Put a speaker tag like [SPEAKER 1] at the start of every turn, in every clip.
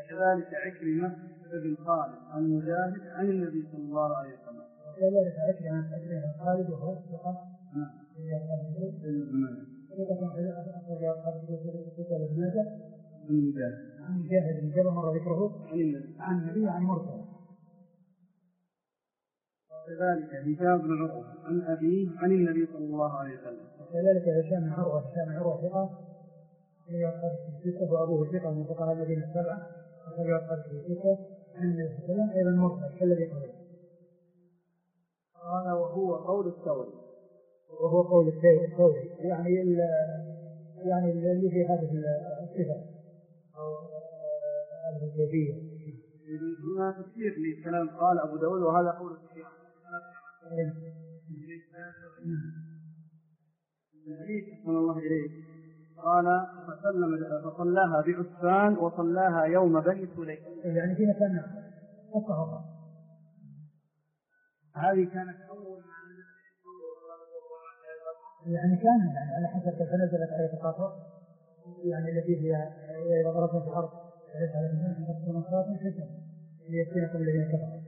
[SPEAKER 1] وكذلك عكرمة بن خالد عن مجاهد عن النبي صلى الله عليه وسلم.
[SPEAKER 2] وكذلك عكرمة بن خالد وهو ثقة عن مجاهد بن جبل مر ذكره عن النبي عن مرسل.
[SPEAKER 1] وكذلك هشام بن عروة عن أبيه عن النبي صلى الله عليه وسلم.
[SPEAKER 2] وكذلك هشام بن عروة ثقة وأبوه ثقة من فقهاء الذين السبعة وخرج في ثقة عن النبي صلى الله عليه وسلم أيضا مرسل كالذي قبله.
[SPEAKER 1] قال وهو قول الثوري.
[SPEAKER 2] وهو قول الثوري يعني الذي في هذه الصفة أو الكيفية.
[SPEAKER 1] هنا تفسير لكلام قال أبو داود وهذا قول الشيخ. النبي صلى الله عليه قال فصلاها بعسفان وصلاها يوم بني سليم.
[SPEAKER 2] يعني في مكان أصحابها.
[SPEAKER 1] هذه كانت أول
[SPEAKER 2] يعني كان على حسب تنزلت آية القصر يعني التي هي إذا ضربت في الأرض ليس على الإنسان أن تكون صلاة حسن ليفتنكم الذين كفروا.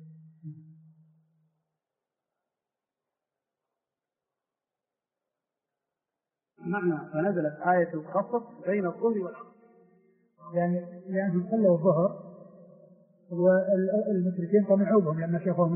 [SPEAKER 1] معنى فنزلت آية القصر بين الظهر والعصر
[SPEAKER 2] يعني صلوا الظهر والمشركين طمعوا بهم لما شافوهم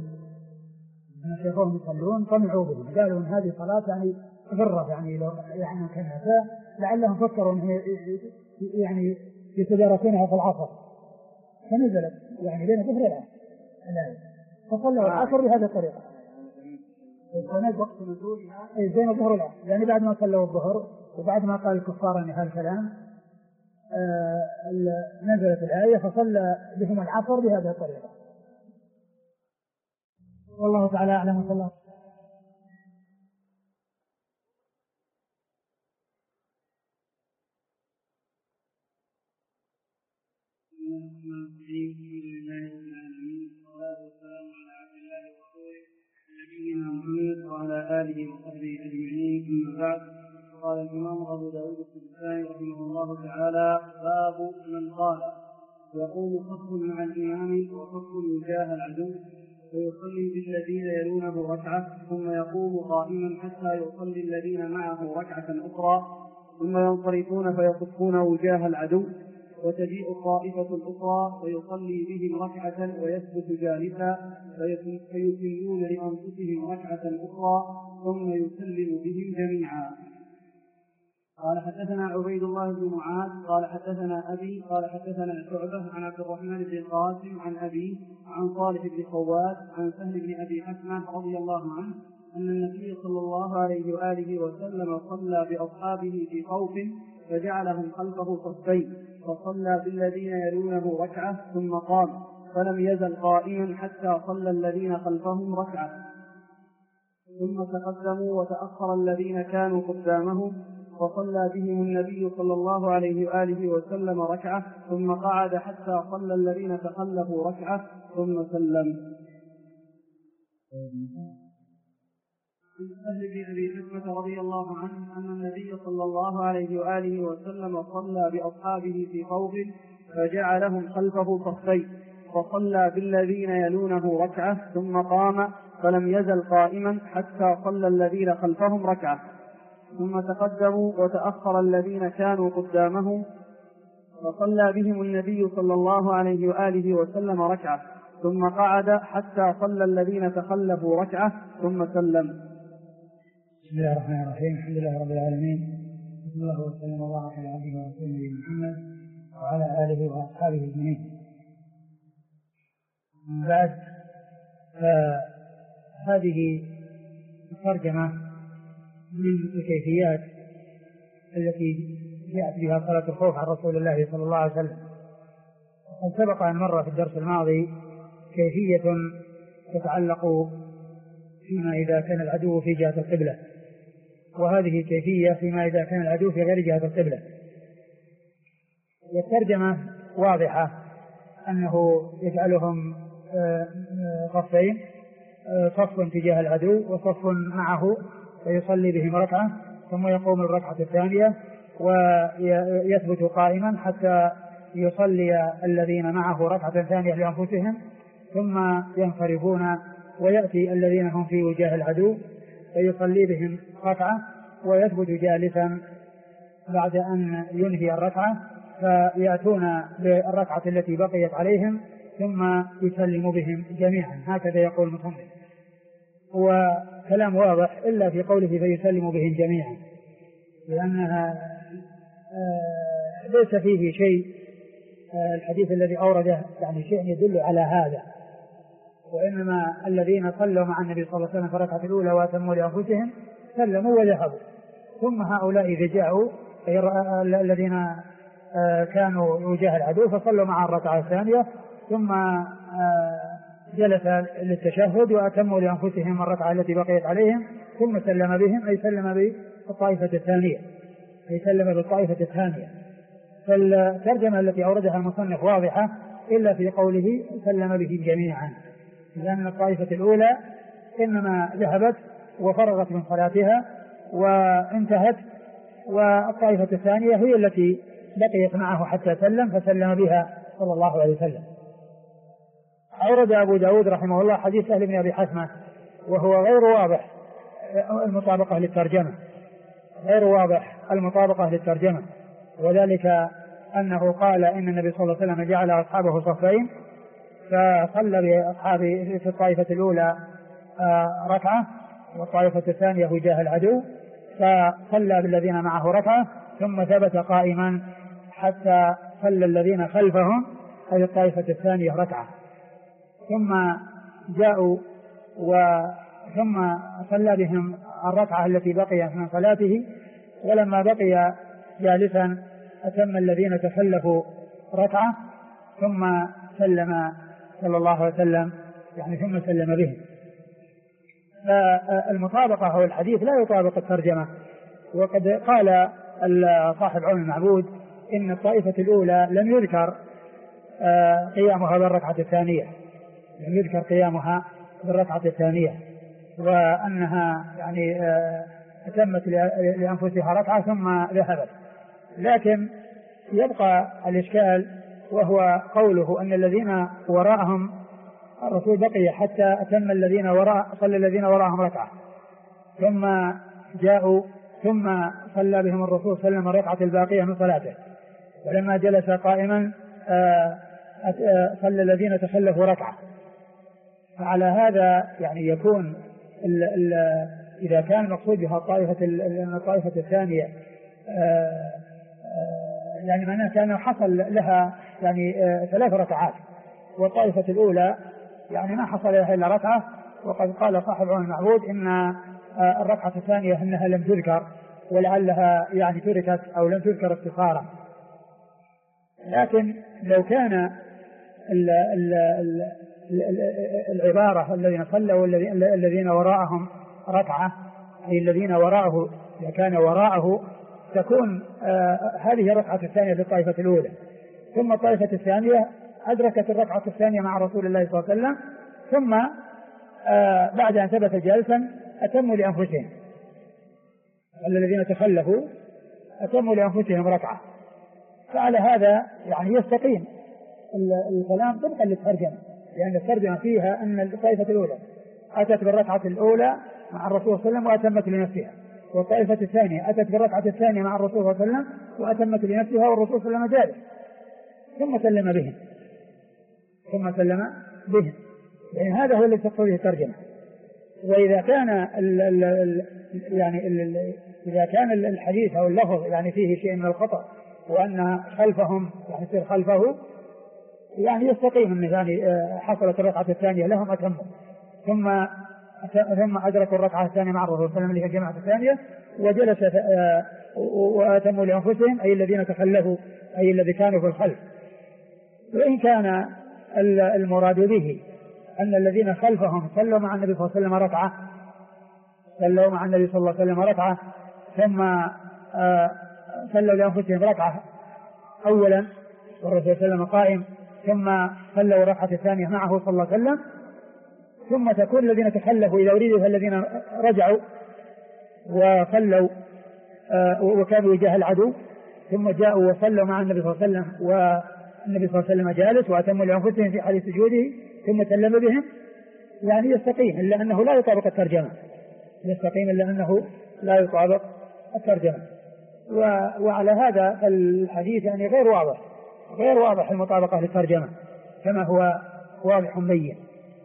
[SPEAKER 2] يصلون طمعوا بهم قالوا إن هذه صلاة يعني غرة يعني لو يعني كانها لعلهم فكروا إن يعني يتداركونها في العصر فنزلت يعني بين الظهر والعصر فصلوا العصر بهذه الطريقة
[SPEAKER 1] وقت نزولها
[SPEAKER 2] بين الظهر والعصر يعني بعد ما صلوا الظهر وبعد ما قال الكفار أن هذا الكلام نزلت الآية فصلى بهم العصر بهذه الطريقة. والله تعالى أعلم وصلى الله.
[SPEAKER 1] وعلى آله وصحبه أجمعين. أما بعد قال الإمام أبو داود السجستاني رحمه الله تعالى باب من قال يقوم صف مع الإمام وصف وجاه العدو ويصلي بالذين يلونه ركعة ثم يقوم قائما حتى يصلي الذين معه ركعة أخرى ثم ينصرفون فيصفون وجاه العدو وتجيء الطائفة الأخرى فيصلي بهم ركعة ويثبت جالسا فيتمون لأنفسهم ركعة أخرى ثم يسلم بهم جميعا. قال حدثنا عبيد الله بن معاذ قال حدثنا أبي قال حدثنا شعبة عن عبد الرحمن بن القاسم عن أبي عن صالح بن خوات عن سهل بن أبي حكمة رضي الله عنه أن النبي صلى الله عليه وآله وسلم صلى بأصحابه في خوف فجعلهم خلفه صفين فصلى بالذين يلونه ركعة ثم قام فلم يزل قائما حتى صلى الذين خلفهم ركعة ثم تقدموا وتأخر الذين كانوا قدامهم فصلى بهم النبي صلى الله عليه وآله وسلم ركعة ثم قعد حتى صلى الذين تخلفوا ركعة ثم سلم. عن سهل بن أبي حكمة رضي الله عنه أن النبي صلى الله عليه وآله وسلم صلى بأصحابه في خوف فجعلهم خلفه صفين فصلى بالذين يلونه ركعة ثم قام فلم يزل قائما حتى صلى الذين خلفهم ركعة ثم تقدموا وتأخر الذين كانوا قدامهم فصلى بهم النبي صلى الله عليه وآله وسلم ركعة ثم قعد حتى صلى الذين تخلفوا ركعة ثم سلم.
[SPEAKER 2] بسم الله الرحمن الرحيم. الحمد لله رب العالمين صلى الله وسلم وبارك على عبده ورسوله محمد وعلى آله وأصحابه أجمعين. بعد هذه الترجمة من الكيفيات التي جاءت بها صلاة الخوف عن رسول الله صلى الله عليه وسلم. وقد سبق أن مر في الدرس الماضي كيفية تتعلق فيما إذا كان العدو في جهة القبلة، وهذه كيفية فيما إذا كان العدو في غير جهة القبلة. والترجمة واضحة أنه يجعلهم صفين، صف تجاه العدو وصف معه ويصلي بهم ركعة ثم يقوم الركعة الثانية ويثبت قائما حتى يصلي الذين معه ركعة ثانية لأنفسهم ثم ينصرفون، ويأتي الذين هم في وجاه العدو فيصلي بهم ركعة ويثبت جالسا بعد أن ينهي الركعة، فيأتون بالركعة التي بقيت عليهم ثم يسلم بهم جميعا. هكذا يقول المصنف، وكلام واضح إلا في قوله فيسلم بهم جميعا، لأنها ليس فيه شيء الحديث الذي أورده يعني شيء يدل على هذا، وإنما الذين صلوا مع النبي صلى الله عليه وسلم في الركعة الأولى وأتموا لأنفسهم سلموا وذهبوا، ثم هؤلاء إذا جاءوا الذين كانوا وجاه العدو فصلوا مع الركعة الثانية ثم جلس للتشهد وأتموا لأنفسهم الركعة التي بقيت عليهم ثم سلم بهم، أي سلم بالطائفة الثانية، أي سلم بالطائفة الثانية. فالترجمة التي أوردها المصنف واضحة إلا في قوله سلم بهم جميعا، لأن الطائفة الأولى إنما ذهبت وفرغت من صلاتها وانتهت، والطائفة الثانية هي التي بقيت معه حتى سلم فسلم بها صلى الله عليه وسلم. أورد أبو داود رحمه الله حديث سهل بن أبي حثمة وهو غير واضح المطابقة للترجمة، غير واضح المطابقة للترجمة، وذلك أنه قال إن النبي صلى الله عليه وسلم جعل أصحابه صفين، فصلى بأصحابه في الطائفة الأولى ركعة والطائفة الثانية وجاه العدو، فصلى بالذين معه ركعة ثم ثبت قائما حتى صلى الذين خلفهم أي الطائفة الثانية ركعة، ثم جاءوا ثم صلى بهم الركعة التي بقي من صلاته، ولما بقي جالسا أتم الذين تخلفوا ركعة ثم سلم صلى الله عليه وسلم، يعني ثم سلم بهم. فالمطابقة أو الحديث لا يطابق الترجمة. وقد قال صاحب عون المعبود إن الطائفة الأولى لم يذكر قيامها بالركعة الثانية، لم يذكر قيامها بالركعة الثانية، وأنها يعني أتمت لأنفسها ركعة ثم ذهبت. لكن يبقى الإشكال وهو قوله أن الذين وراءهم الرسول بقي حتى أتم الذين صلى الذين وراءهم ركعة، ثم جاءوا ثم صلى بهم الرسول صلى الله عليه وسلم الركعة الباقية من صلاته، ولما جلس قائما صلى الذين تخلفوا ركعة. فعلى هذا يعني يكون إذا كان المقصود بها الطائفة الثانية يعني معناه كان حصل لها يعني 3 ركعات، والطائفة الأولى يعني ما حصل لها إلا ركعة. وقد قال صاحب عون المعبود إن الركعة الثانية إنها لم تذكر ولعلها يعني تركت أو لم تذكر اختصارا. لكن لو كان العبارة الذين صلوا الذين وراءهم ركعة أي الذين وراءه، إذا كان وراءه تكون هذه الركعة الثانية في الطائفة الأولى، ثم الطائفة الثانية أدركت الركعة الثانية مع رسول الله صلى الله عليه وسلم، ثم بعد أن ثبت جالسا أتموا لأنفسهم، الذين تخلفوا أتموا لأنفسهم ركعة. فعلى هذا يعني يستقيم الكلام طبقا للترجمة، لأن الترجمة فيها أن الطائفة الأولى أتت بالركعة الأولى مع الرسول صلى الله عليه وسلم وأتمت لنفسها، والطائفة الثانية أتت بالركعة الثانية مع الرسول صلى الله عليه وسلم وأتمت لنفسها والرسول صلى الله عليه وسلم جالس، ثم سلم بهم. يعني هذا هو الذي تقتضيه الترجمة. وإذا كان إذا كان الحديث أو اللفظ يعني فيه شيء من الخطأ وأن خلفهم يعني يصير خلفه يعني يستقيم أن يعني حصلت الركعة الثانية لهم أتموا ثم أدركوا الركعة الثانية مع الرسول صلى الله عليه وسلم اللي هي الجماعة الثانية وجلس وأتموا لأنفسهم أي الذين تخلفوا أي الذي كانوا في الخلف. وإن كان المراد به أن الذين خلفهم صلوا مع النبي صلى الله عليه وسلم ركعة ثم صلوا لأنفسهم ركعة أولا والرسول صلى الله عليه وسلم قائم، ثم صلوا الركعة الثانية معه صلى الله عليه وسلم، ثم تكون الذين تخلفوا إذا أريدوا فالذين رجعوا وصلوا وكانوا وجاه العدو ثم جاءوا وصلوا مع النبي صلى الله عليه وسلم النبي صلى الله عليه وسلم جالس وأتموا لأنفسهم في حال سجوده ثم سلم بهم، يعني يستقيم، إلا أنه لا يطابق الترجمة، يستقيم إلا أنه لا يطابق الترجمة. وعلى هذا الحديث يعني غير واضح المطابقة للترجمة كما هو واضح بين.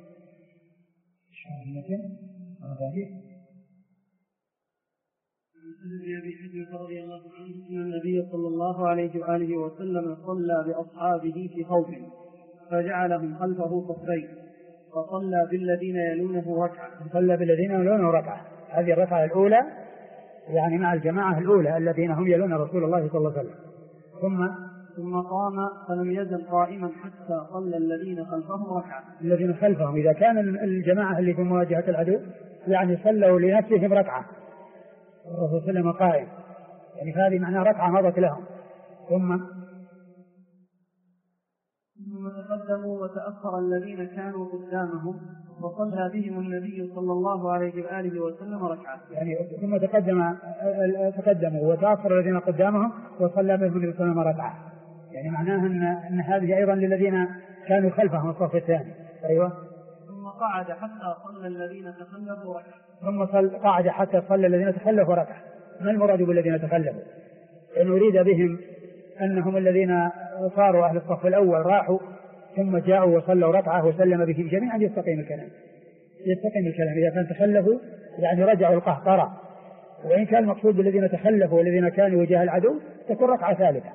[SPEAKER 1] رضي الله عنه أن النبي صلى الله عليه وآله وسلم صلى بأصحابه في خوف فجعلهم خلفه صفين وصلى بالذين يلونه ركعة.
[SPEAKER 2] صلى بالذين يلونه ركعة، هذه الركعة الأولى يعني مع الجماعة الأولى الذين هم يلون رسول الله صلى الله عليه وسلم.
[SPEAKER 1] ثم قام فلم يزل قائما حتى صلى الذين خلفهم ركعة.
[SPEAKER 2] الذين خلفهم إذا كان الجماعة اللي في مواجهة العدو يعني صلوا لنفسهم ركعة الرسول صلى الله عليه وسلم قائم، يعني هذه معناها ركعة مضت لهم. ثم
[SPEAKER 1] تقدموا وتأخر الذين كانوا قدامهم وصلى بهم النبي صلى الله عليه وآله وسلم ركعة.
[SPEAKER 2] يعني ثم تقدموا وتأخر الذين قدامهم وصلى بهم النبي صلى الله عليه وسلم ركعة، يعني معناها أن هذه أيضا للذين كانوا خلفهم الصف الثاني. أيوة.
[SPEAKER 1] ثم قعد حتى صلى الذين تخلفوا ركعة.
[SPEAKER 2] ثم قعد حتى صلى الذين تخلفوا ركعة. ما المراد بالذين تخلفوا؟ إن أريد بهم أنهم الذين صاروا أهل الصف الأول راحوا ثم جاءوا وصلوا ركعة وسلم بهم جميعا يستقيم الكلام. إذا كان تخلفوا يعني رجعوا القهقرة، وإن كان المقصود بالذين تخلفوا والذين كانوا وجاه العدو تكون ركعة ثالثة،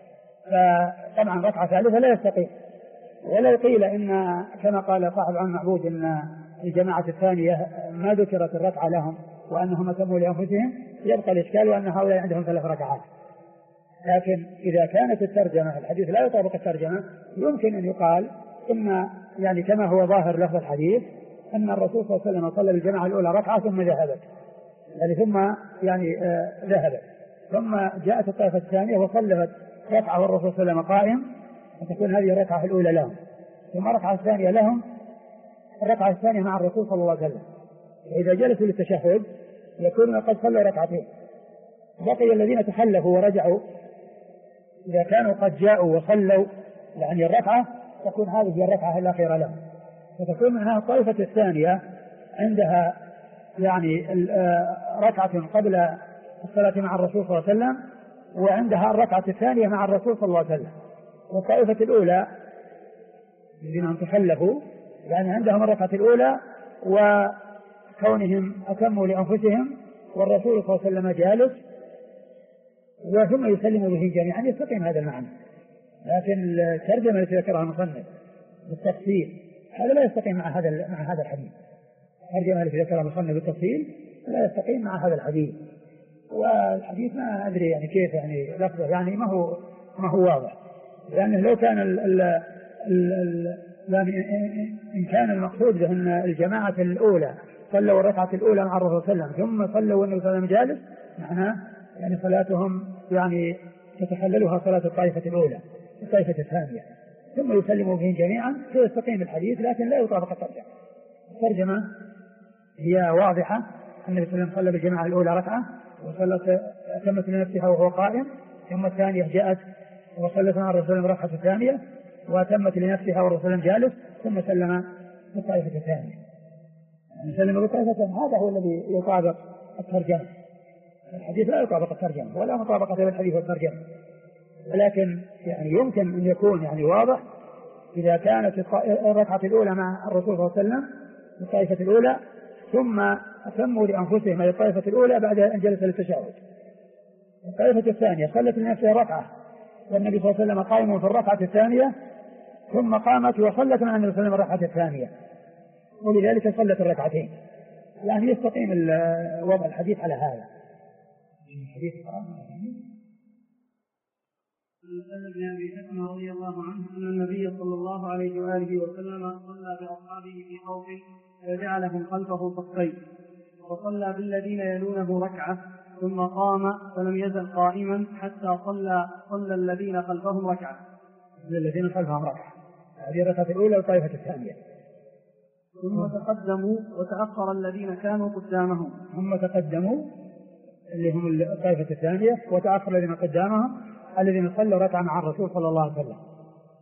[SPEAKER 2] فطبعا ركعة ثالثة لا يستقيم. ولا قيل إن كما قال صاحب عن معبود إن الجماعة الثانية ما ذكرت الركعة لهم وأنهم أتموا لأنفسهم، يبقى الإشكال وأن هؤلاء عندهم 3 ركعات. لكن إذا كانت الترجمة الحديث لا يطابق الترجمة يمكن أن يقال إن يعني كما هو ظاهر لفظ الحديث أن الرسول صلى الله عليه وسلم صلى بالجماعة الأولى ركعة ثم ذهبت، يعني ذهبت ثم جاءت الطائفة الثانية وصلت ركعة والرسول صلى الله عليه وسلم قائم، وتكون هذه الركعة الأولى لهم، ثم الركعة الثانية لهم، الركعة الثانية مع الرسول صلى الله عليه وسلم. إذا جلسوا للتشهد يكونوا قد صلوا ركعتين. بقي الذين تخلفوا ورجعوا إذا كانوا قد جاءوا وصلوا يعني الركعة تكون هذه الركعة الأخيرة لهم، فتكون منها الطائفة الثانية عندها يعني ركعة قبل الصلاة مع الرسول صلى الله عليه وسلم، وعندها الركعة الثانية مع الرسول صلى الله عليه وسلم. والطائفة الأولى الذين تخلفوا يعني عندهم الركعة الأولى وكونهم أتموا لأنفسهم والرسول صلى الله عليه وسلم جالس وثم يسلموا به جميعا يستقيم هذا المعنى. لكن الترجمة التي ذكرها المصنف بالتفصيل هذا لا يستقيم مع هذا الحديث. الترجمة التي ذكرها المصنف بالتفصيل لا يستقيم مع هذا الحديث. والحديث ما أدري يعني كيف يعني لفظه يعني ما هو واضح، لأنه لو كان إن كان المقصود بأن الجماعة الأولى صلوا الركعة الأولى مع الرسول صلى الله عليه وسلم ثم صلوا والنبي صلى الله عليه وسلم جالس، معناه يعني صلاتهم يعني تتخللها صلاة الطائفة الأولى الطائفة الثانية ثم يسلموا بهم جميعا فيستقيم الحديث، لكن لا يطابق الترجمة. الترجمة هي واضحة، النبي صلى الله عليه وسلم صلى بالجماعة الأولى ركعة وصلت أتمت لنفسها وهو قائم، ثم الثانية جاءت وصلت مع الرسول الركعة الثانية وأتمت لنفسها والرسول جالس ثم سلم بالطائفة الثانية. يعني سلم بالطائفة الثانية هذا هو الذي يطابق الترجمة. الحديث لا يطابق الترجمة ولا مطابقة بين الحديث والترجمة، ولكن يعني يمكن أن يكون يعني واضح إذا كانت الركعة الأولى مع الرسول صلى الله عليه وسلم الطائفة الأولى ثم أتموا لأنفسهم الطائفة الأولى بعد أن جلس للتشهد. الطائفة الثانية صلت لنفسها ركعة والنبي صلى الله عليه وسلم قائم في الركعة الثانية ثم قامت وصلت مع النبي صلى الله عليه وسلم الركعة الثانية، ولذلك صلت الركعتين. يعني يستقيم وضع الحديث على هذا. الحديث
[SPEAKER 1] بن أبي حكمة رضي الله عنه أن النبي صلى الله عليه وآله وسلم صلى بأصحابه في خوف فجعلهم خلفه صفين وصلى بالذين يلونه ركعة ثم قام فلم يزل قائما حتى صلى الذين خلفهم ركعة.
[SPEAKER 2] الذين خلفهم ركعة هذه الركعة الأولى والطائفة الثانية.
[SPEAKER 1] ثم تقدموا وتأخر الذين كانوا قدامهم.
[SPEAKER 2] ثم تقدموا اللي هم الطائفة الثانية وتأخر الذين قدامهم الذين صلوا ركعة مع الرسول صلى الله عليه وسلم.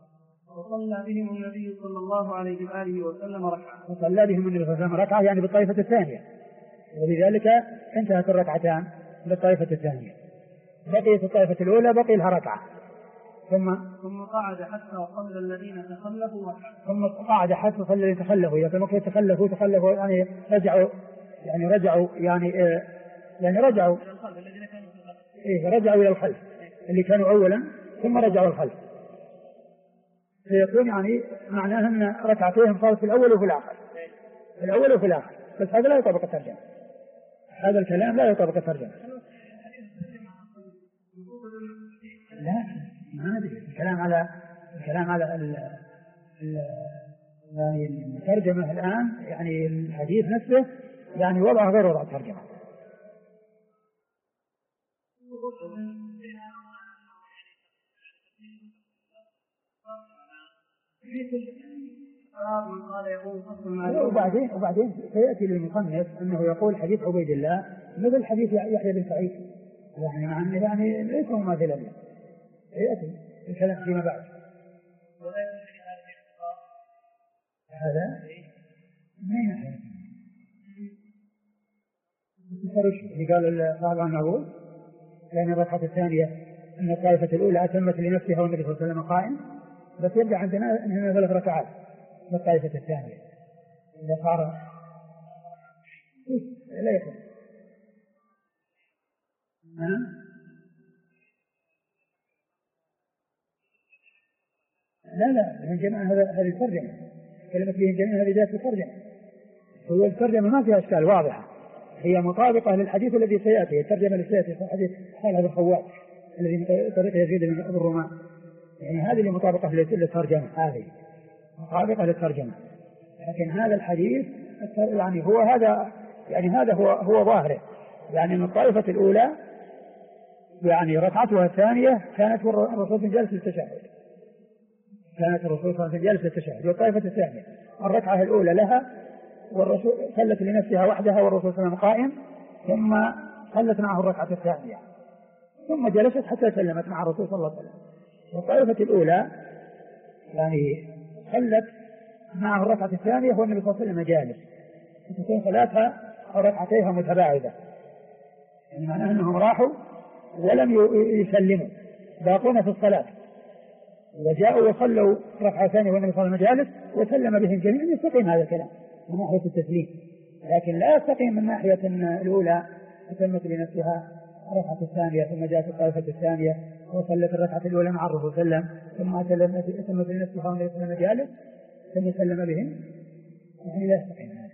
[SPEAKER 1] وصلى بهم النبي صلى الله عليه وآله وسلم ركعة.
[SPEAKER 2] وصلى بهم النبي صلى الله عليه وسلم ركعة يعني بالطائفة الثانية، ولذلك انتهت الركعتان بالطائفة الثانية، بقيت الطائفة الأولى بقي لها ركعة.
[SPEAKER 1] ثم قعد حتى صلى الذين تخلفوا ركعة.
[SPEAKER 2] ثم قعد حتى صلى الذين تخلفوا، إذا كانوا تخلفوا يعني رجعوا رجعوا إلى الخلف اللي كانوا أولا ثم رجعوا الخلف، فيكون يعني معناه أن ركعتين صارت في الأول وفي الآخر، بس هذا لا يطابق الترجمة، هذا الكلام لا يطابق الترجمة. لا ما أدري، الكلام على يعني الترجمة الآن، يعني الحديث نفسه يعني وضع غير وضع الترجمة. وبعدين سيأتي للمصنف أنه يقول حديث عبيد الله مثل حديث يحيى بن سعيد، يعني ليس مماثلا له، سيأتي الكلام فيما بعد. هذا ما يحيى اللي قال عنه لأن الركعة الثانية أن الطائفة الأولى أتمت لنفسها والنبي صلى الله عليه وسلم قائم، بس يرجع عندنا أنها 3 ركعات للطائفة الثانية إذا صار لا يكون. لا الجماعة هذه الترجمة، كلمة به الجميع هذه جاءت الترجمة، هو الترجمة ما فيها أشكال واضحة، هي مطابقة للحديث الذي سيأتي، الترجمة التي سيأتي في حديث خالد بن خوات الذي طريق يزيد بن الرومان، يعني هذه اللي مطابقة للترجمة، هذه مطابقة للترجمة. لكن هذا الحديث يعني هو هذا، يعني هذا هو ظاهره، يعني من الطائفة الأولى يعني ركعتها الثانية كانت الرسول في جلسة التشهد، والطائفة الثانية الركعة الأولى لها والرسول صلت لنفسها وحدها والرسول صلى الله عليه وسلم قائم، ثم صلت معه الركعة الثانية ثم جلست حتى سلمت مع الرسول صلى الله عليه وسلم. والطائفة الأولى يعني صلت معه الركعة الثانية والنبي صلى الله عليه وسلم جالس، تكون صلاتها أو ركعتيها متباعدة، يعني معناه أنهم راحوا ولم يسلموا باقون في الصلاة، وجاءوا وصلوا ركعة ثانية والنبي صلى الله عليه وسلم جالس وسلم بهم جميعا. يستقيم هذا الكلام من ناحية التسليم، لكن لا يستقيم من ناحية الأولى أتمت لنفسها الركعة الثانية ثم جاءت الطائفة الثانية وصلت الركعة الأولى مع الرسول صلى الله عليه وسلم ثم أتمت لنفسها والنبي صلى الله عليه وسلم جالس ثم سلم بهم، يعني لا يستقيم هذا.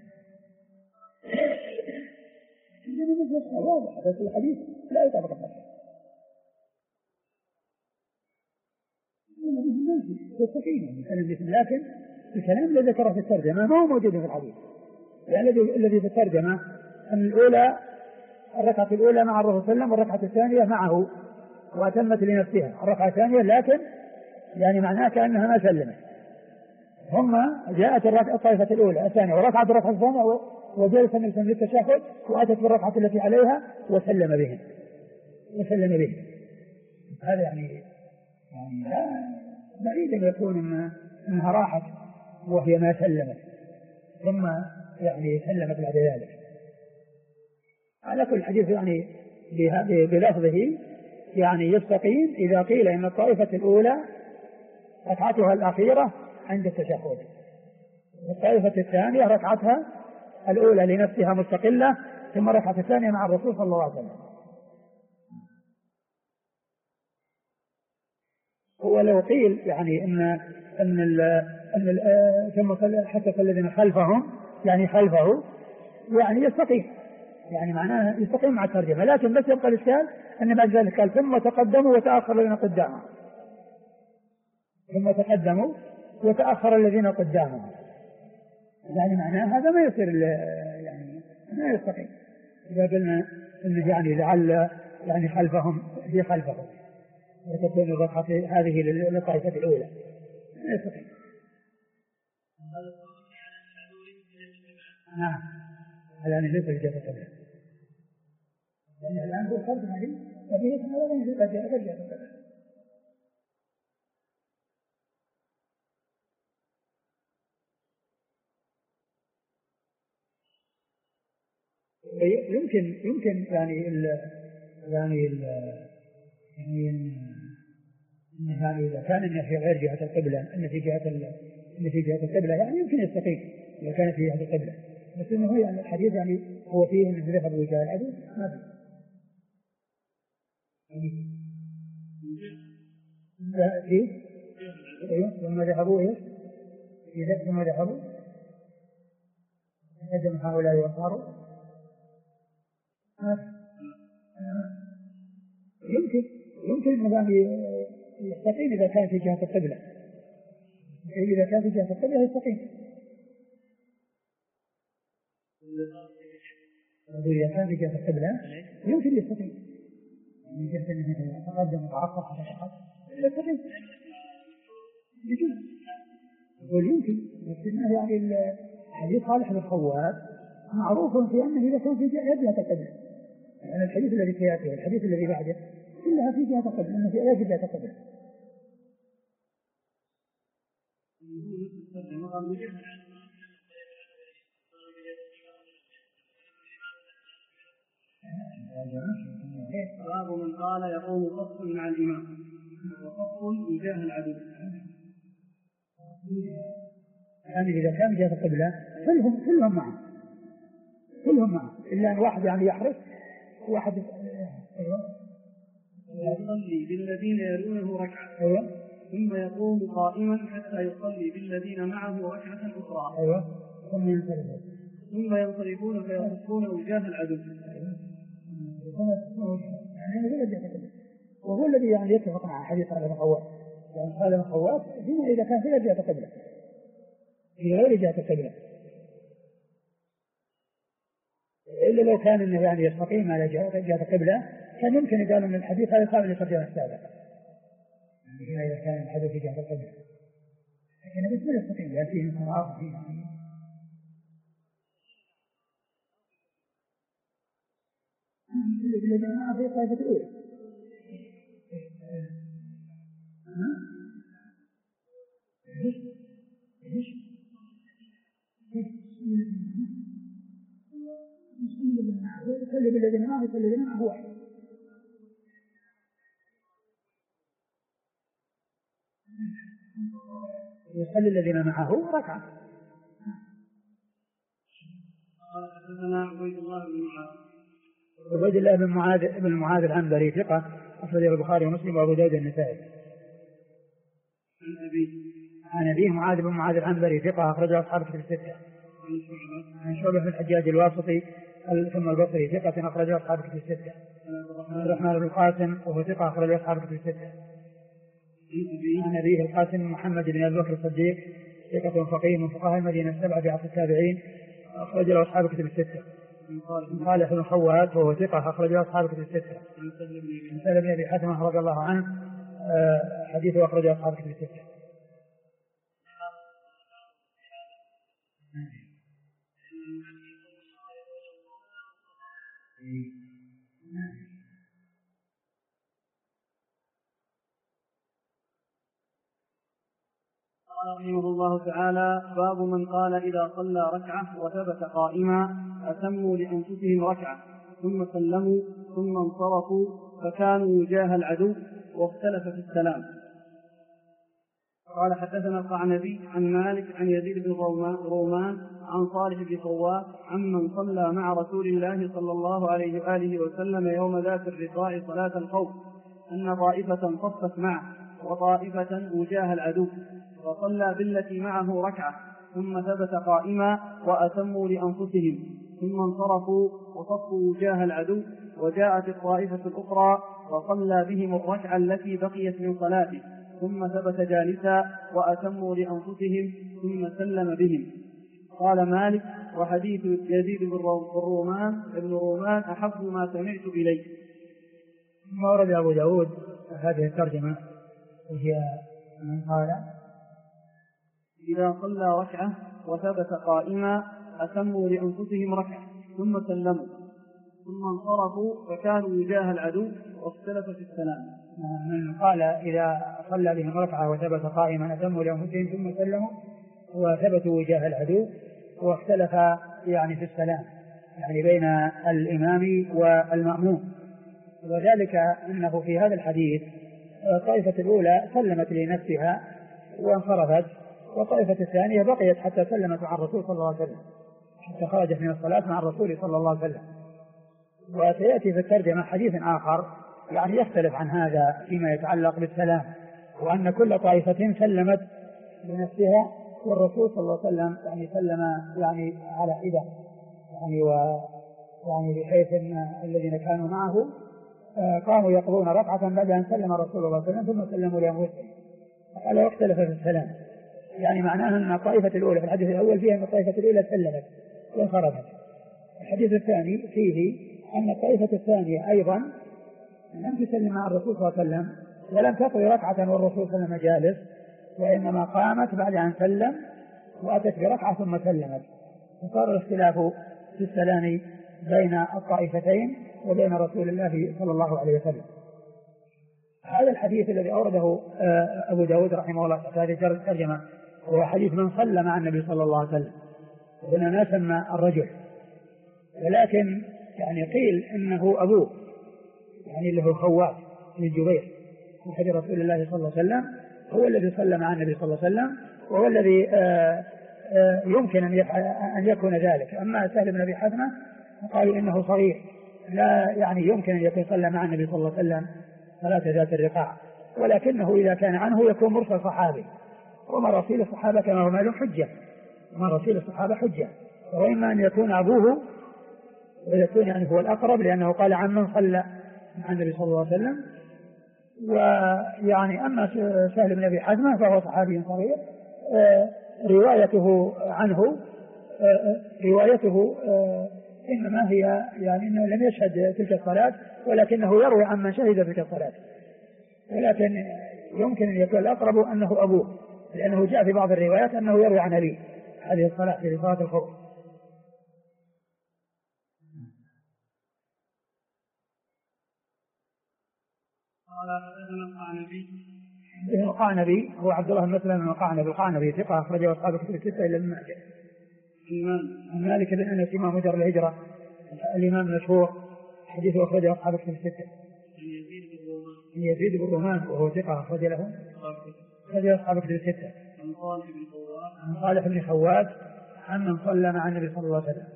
[SPEAKER 2] واضح بس الحديث لا يطابق الحديث، لكن الكلام الذي ذكره في الترجمة ما هو موجود في الحديث، يعني الذي في الترجمة أن الأولى الركعة الأولى مع الرسول صلى الله عليه وسلم والركعة الثانية معه وأتمت لنفسها الركعة الثانية، لكن يعني معناه كأنها ما سلمت، ثم جاءت الطائفة الأولى الثانية وركعت الركعة الثانية وجلس النبي للتشهد وأتت بالركعة التي عليها وسلم بهم. هذا يعني بعيد أن يكون أنها راحت وهي ما سلمت ثم يعني سلمت بعد ذلك. على كل حديث يعني بلفظه يعني يستقيم إذا قيل إن الطائفة الأولى ركعتها الأخيرة عند التشهد، والطائفة الثانية ركعتها الأولى لنفسها مستقلة ثم ركعة الثانية مع الرسول صلى الله عليه وسلم. ولو قيل يعني أن ثم حتى الذين خلفهم يعني خلفه يعني يستقيم، يعني معناه يستقيم مع الترجمة، لكن بس يبقى الإشكال أن بعد ذلك قال ثم تقدموا وتأخر الذين قدامهم، يعني معناه هذا ما يصير يعني ما يستقيم إذا قلنا إنه يعني لعل يعني خلفهم وتكون الركعة هذه للطائفة الأولى ما يستقيم. نعم الآن ليس الجهة كذا، الآن هو فرد عليه فبيه هذا لا يجب أن يجب. يمكن يعني إذا كان إنه في غير جهة القبلة إن في جهة القبلة يعني يمكن يستقيم إذا كان في جهة القبلة، بس إنه يعني الحديث يعني هو فيه إنه ذهب وجاه العدو ما في لما ذهبوا لما ذهبوا هدم هؤلاء وصاروا يمكن يستقيم إذا كان في جهة القبلة، إذا كان في جهة القبلة يستقيم، إذا كان في جهة القبلة يمكن يستقيم من جهة أنه يتقدم وتعقب على يستقيم يقول يمكن، لكن يعني الحديث صالح بن خوات معروف في أنه إذا كان في جهة القبلة، يعني الحديث الذي سيأتي والحديث الذي بعده كلها في جهة القبلة، أنه في جهة القبلة.
[SPEAKER 1] باب من قال يقوم صف مع الإمام وصف وجاه العدو.
[SPEAKER 2] يعني إذا كان جهة القبلة كلهم معه إلا أن واحد يعني يحرص واحد
[SPEAKER 1] يصلي بالذين يلونه ركعة ثم يقوم قائما حتى يصلي بالذين معه ركعة أخرى ثم ينصرفون فيصفون وجاه العدو.
[SPEAKER 2] وهو الذي يعني يتفق مع حديث خالد بن خوات، يعني خالد بن خوات فيما إذا كان في جهة القبلة في غير جهة القبلة، إلا لو كان إنه يعني يستقيم على جهة القبلة كان يمكن يقال أن الحديث هذا يقابل الترجمة السابقة، يعني إذا كان الحديث في جهة القبلة، لكن بس لا يستقيم لأن فيه انصراف فيه الذي معه في طائفة الأولى يصلي بالذين معه واحد يصلي الذين معه ركعة.
[SPEAKER 1] حدثنا عبيد
[SPEAKER 2] الله بن معاذ العنبري ثقة أخرجه البخاري ومسلم وأبو داود النسائي. عن أبيه معاذ بن معاذ العنبري ثقة أخرجه أصحاب الكتب الستة. عن شعبة بن الحجاج الواسطي ثم البصري ثقة أخرجه أصحاب الكتب الستة. عن الرحمن بن القاسم وهو ثقة أخرجه أصحاب الكتب الستة. عن أبيه القاسم محمد بن أبي بكر الصديق ثقة فقيه من فقهاء المدينة السبعة في عصر التابعين أخرجه أصحاب الكتب الستة. صالح بن خوات وهو ثقة أخرجه أصحاب الكتب الستة. عن سهل بن أبي حاتم رضي الله عنه حديثه أخرجه أصحاب الكتب الستة.
[SPEAKER 1] رحمه الله تعالى باب من قال إذا صلى ركعة وثبت قائما أتموا لأنفسهم ركعة ثم سلموا ثم انصرفوا فكانوا وجاه العدو واختلف في السلام. قال حدثنا القعنبي عن مالك عن يزيد بن رومان عن صالح بن خوات عمن صلى مع رسول الله صلى الله عليه وآله وسلم يوم ذات الرقاع صلاة الخوف أن طائفة صفت معه وطائفة وجاه العدو وصلى بالتي معه ركعة ثم ثبت قائما وأتموا لأنفسهم ثم انصرفوا وصفوا وجاه العدو وجاءت الطائفة الأخرى وصلى بهم الركعة التي بقيت من صلاته ثم ثبت جالسا وأتموا لأنفسهم ثم سلم بهم. قال مالك وحديث يزيد بن رومان أحب ما سمعت إليه.
[SPEAKER 2] ثم ورد أبو داود هذه الترجمة وهي من قال
[SPEAKER 1] إذا صلى ركعة وثبت قائما أتموا لأنفسهم ركعة ثم سلموا ثم انصرفوا فكانوا وجاه العدو واختلف في السلام.
[SPEAKER 2] من قال إذا صلى بهم ركعة وثبت قائما أتموا لأنفسهم ثم سلموا وثبتوا وجاه العدو واختلف يعني في السلام. يعني بين الإمام والمأموم. وذلك أنه في هذا الحديث الطائفة الأولى سلمت لنفسها وانصرفت، والطائفة الثانية بقيت حتى سلمت مع الرسول صلى الله عليه وسلم، حتى خرجت من الصلاة مع الرسول صلى الله عليه وسلم. وسيأتي في الترجمة حديث آخر يعني يختلف عن هذا فيما يتعلق بالسلام، وأن كل طائفة سلمت لنفسها والرسول صلى الله عليه وسلم يعني سلم يعني على حدة يعني بحيث أن الذين كانوا معه قاموا يقضون ركعة بعد أن سلم الرسول الله صلى الله عليه وسلم ثم سلموا لأنفسهم. قال واختلف في السلام، يعني معناها أن الطائفة الأولى في الحديث الأول فيها أن الطائفة الأولى سلمت وانصرفت. الحديث الثاني فيه أن الطائفة الثانية أيضا لم تسلم مع الرسول صلى الله عليه وسلم ولم تقضي ركعة والرسول صلى الله عليه وسلم جالس، وإنما قامت بعد أن سلم وأتت بركعة ثم سلمت. وصار الاختلاف في السلام بين الطائفتين وبين رسول الله صلى الله عليه وسلم. هذا الحديث الذي أورده أبو داود رحمه الله في هذه الترجمة هو حديث من صلى مع النبي صلى الله عليه وسلم. هنا ما سمى الرجل، ولكن يعني قيل إنه أبوه يعني اللي هو خوات بن الجبير من حديث رسول الله صلى الله عليه وسلم هو الذي صلى مع النبي صلى الله عليه وسلم، وهو الذي يمكن أن يكون ذلك. أما سهل بن أبي حثمة قالوا إنه صغير لا يعني يمكن أن يكون صلى مع النبي صلى الله عليه وسلم صلاة ذات الرقاع، ولكنه إذا كان عنه يكون مرسل صحابي، ومراسيل الصحابة كما هو معلوم حجة، ومراسيل الصحابة حجة، وإما أن يكون أبوه ويكون يعني هو الأقرب لأنه قال عن من صلى مع النبي صلى الله عليه وسلم. ويعني أما سهل بن أبي حثمة فهو صحابي صغير، روايته عنه إنما هي يعني أنه لم يشهد تلك الصلاة ولكنه يروي عن من شهد تلك الصلاة، ولكن يمكن أن يكون الأقرب أنه أبوه، لأنه جاء في بعض الروايات أنه يروي عن أبيه هذه الصلاة في صلاة الخوف.
[SPEAKER 1] قال حدثنا
[SPEAKER 2] القعنبي هو عبد الله بن مسلم القعنبي ثقة أخرجه أصحاب كتب الستة إلا ابن ماجه. عن مالك بن أنس إمام دار الهجرة الإمام المشهور حديثه أخرجه أصحاب كتب الستة. يزيد بن رومان وهو ثقة أخرج له أصحاب كتب الستة. عن صالح بن خوات عن من صلى مع النبي صلى الله عليه وسلم.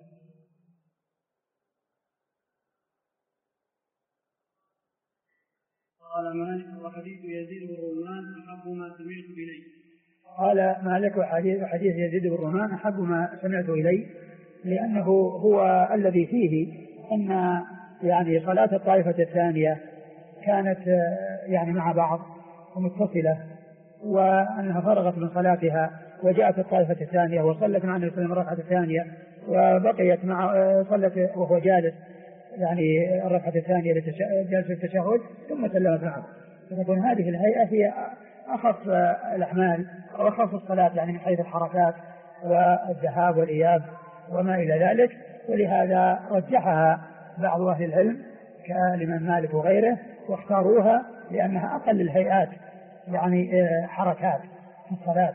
[SPEAKER 1] قال مالك وحديث يزيد بن رومان أحب ما سمعت إليه.
[SPEAKER 2] قال مالك وحديث يزيد بن رومان أحب ما سمعت إليه، لأنه هو الذي فيه أن يعني صلاة الطائفة الثانية كانت يعني مع بعض ومتصلة، وأنها فرغت من صلاتها وجاءت الطائفة الثانية وصلت مع النبي صلى الله عليه وسلم الركعة الثانية وبقيت مع صلت وهو جالس يعني الركعة الثانية جالس التشهد ثم سلمت معه. فتكون هذه الهيئة هي أخف الأعمال وأخف الصلاة يعني من حيث الحركات والذهاب والإياب وما إلى ذلك، ولهذا رجحها بعض أهل العلم كالإمام مالك وغيره واختاروها لأنها أقل الهيئات يعني حركات في الصلاة.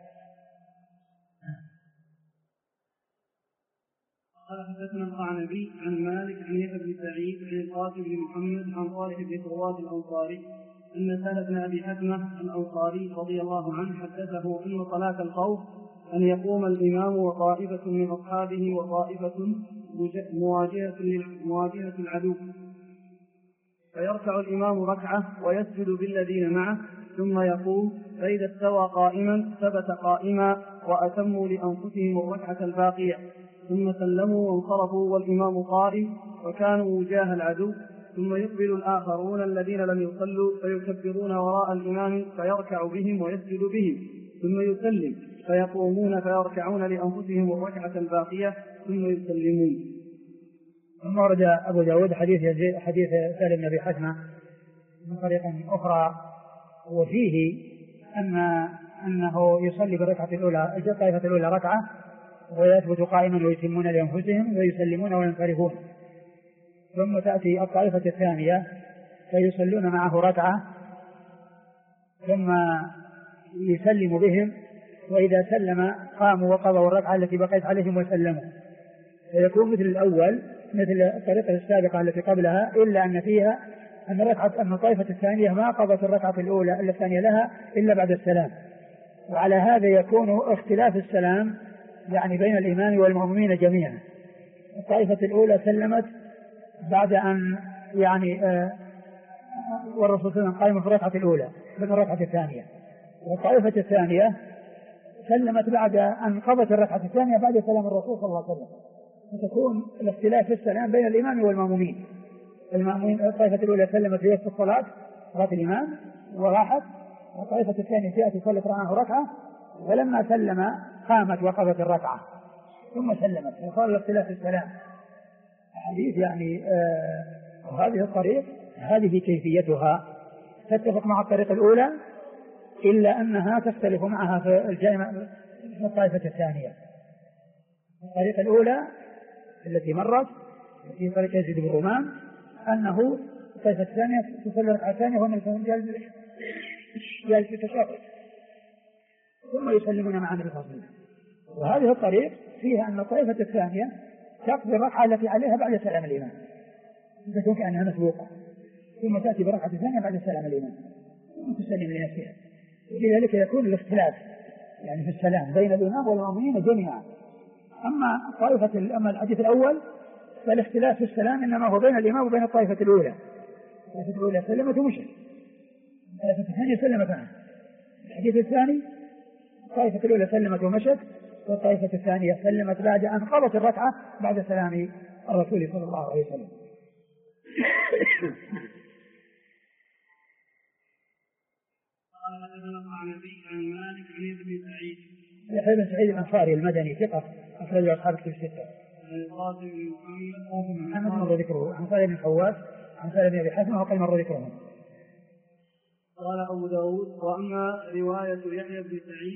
[SPEAKER 1] قال حدثنا القعنبي عن مالك عن يحيى بن سعيد عن القاسم بن محمد عن صالح بن خوات الأنصاري أن سهل بن أبي حثمة الأنصاري رضي الله عنه حدثه أن صلاة الخوف أن يقوم الإمام وطائفة من أصحابه وطائفة مواجهة العدو، فيركع الإمام ركعة ويسجد بالذين معه ثم يقوم، فإذا استوى قائما ثبت قائما وأتموا لأنفسهم الركعة الباقية، ثم سلموا وانصرفوا والإمام قائم وكانوا وجاه العدو، ثم يقبل الآخرون الذين لم يصلوا فيكبرون وراء الإمام فيركع بهم ويسجد بهم، ثم يسلم فيقومون فيركعون لأنفسهم الركعة الباقية ثم يسلمون.
[SPEAKER 2] ثم ورد أبو داود حديث سهل بن أبي حثمة من طريق أخرى وفيه أنه يصلي بالركعة الأولى الطائفة الأولى ركعة ويثبت قائما ويتمون لأنفسهم ويسلمون وينصرفون، ثم تأتي الطائفة الثانية فيصلون معه ركعة ثم يسلم بهم، وإذا سلم قاموا وقضوا الركعة التي بقيت عليهم وسلموا، فيكون مثل الأول مثل الطريقة السابقة التي قبلها، إلا أن فيها أن الطائفة الثانية ما قضت الركعة الأولى إلا الثانية لها إلا بعد السلام. وعلى هذا يكون اختلاف السلام يعني بين الإمام والمأمومين جميعا. الطائفة الأولى سلمت بعد أن يعني والرسول صلى الله عليه وسلم قائم في الركعة الأولى من الركعة الثانية، والطائفة الثانية سلمت بعد أن قضت الركعة الثانية بعد سلام الرسول صلى الله عليه وسلم. فتكون الاختلاف في السلام بين الإمام والمأمومين. الطائفة الأولى سلمت في وسط الصلاة الإمام وراحت، والطائفة الثانية جاءت صلت معه ركعة، ولما سلم قامت وقضت الركعة ثم سلمت. فصار الاختلاف في السلام حديث يعني هذه الطريق هذه كيفيتها تتفق مع الطريقة الأولى، إلا أنها تختلف معها في الطائفة الثانية. الطريقة الأولى التي مرت في طريقة يزيد بن رومان أنه الطائفة الثانية تصلي ركعة ثانية وهم جالس يتشاور ثم يسلمون معا بالفصل. وهذه الطريق فيها أن الطائفة الثانية تقضي الركعة التي عليها بعد سلام الإمام، تكون كأنها مسبوقة، ثم تأتي بركعة ثانية بعد سلام الإمام ثم تسلم لنفسها. ولذلك يكون الاختلاف يعني في السلام بين الإمام والمأمومين جميعا. أما الحديث الأول فالاختلاف في السلام إنما هو بين الإمام وبين الطائفة الأولى. الطائفة الأولى سلمت ومشت، الطائفة الثانية سلمت معه. الحديث الثاني الطائفة الأولى سلمت ومشت، والطائفة الثانية سلمت بعد أن قضت الركعة بعد سلام الرسول صلى الله عليه وسلم.
[SPEAKER 1] قال عن النبي عن مالك عن ابن سعيد
[SPEAKER 2] يحيى بن سعيد الأنصاري المدني ثقة أخرج أصحاب الكتب الستة.
[SPEAKER 1] القاسم بن
[SPEAKER 2] محمد مر ذكره، عن صالح بن حواس، عن سالم بن أبي حاتم وقال مر ذكرهم.
[SPEAKER 1] قال أبو داود: وأما رواية يحيى بن سعيد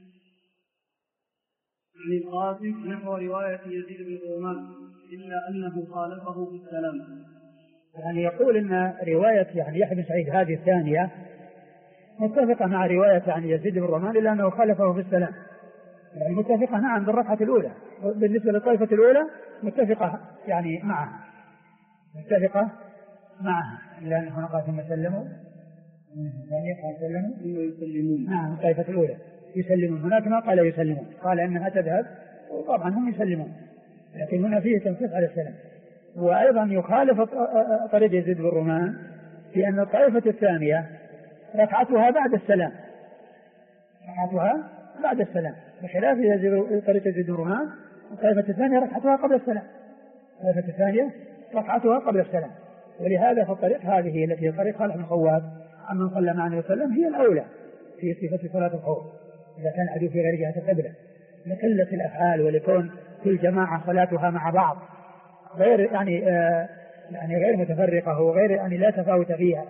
[SPEAKER 1] عن القاسم نحو رواية يزيد بن رومان إلا أنه خالفه في السلام.
[SPEAKER 2] يعني يقول إن رواية يعني يحيى بن سعيد هذه الثانية متفقة مع رواية يعني يزيد بن رومان إلا أنه خالفه في السلام. يعني متفقة نعم بالركعة الأولى، بالنسبة للطائفة الأولى متفقة يعني معها، متفقة معها، إلا أنه هنا قال ثم سلموا الثانية قال سلموا
[SPEAKER 1] يسلمون.
[SPEAKER 2] نعم الطائفة الأولى يسلمون، هناك ما قال يسلمون، قال إنها تذهب وطبعا هم يسلمون، لكن هنا فيه تنصيص على السلام. وأيضا يخالف طريق يزيد بن رومان في أن الطائفة الثانية ركعتها بعد السلام، ركعتها بعد السلام، بخلاف طريق يزيد بن رومان الطائفة الثانية ركعتها قبل السلام، الطائفة الثانية ركعتها قبل السلام. ولهذا فالطريق هذه التي هي طريق خالد بن خوات عمن صلى معه وسلم هي الأولى في صفة صلاة الخوف إذا كان العدو في غير جهة القبلة، لقلة الأفعال ولكون كل جماعة صلاتها مع بعض غير يعني غير متفرقة وغير يعني لا تفاوت فيها.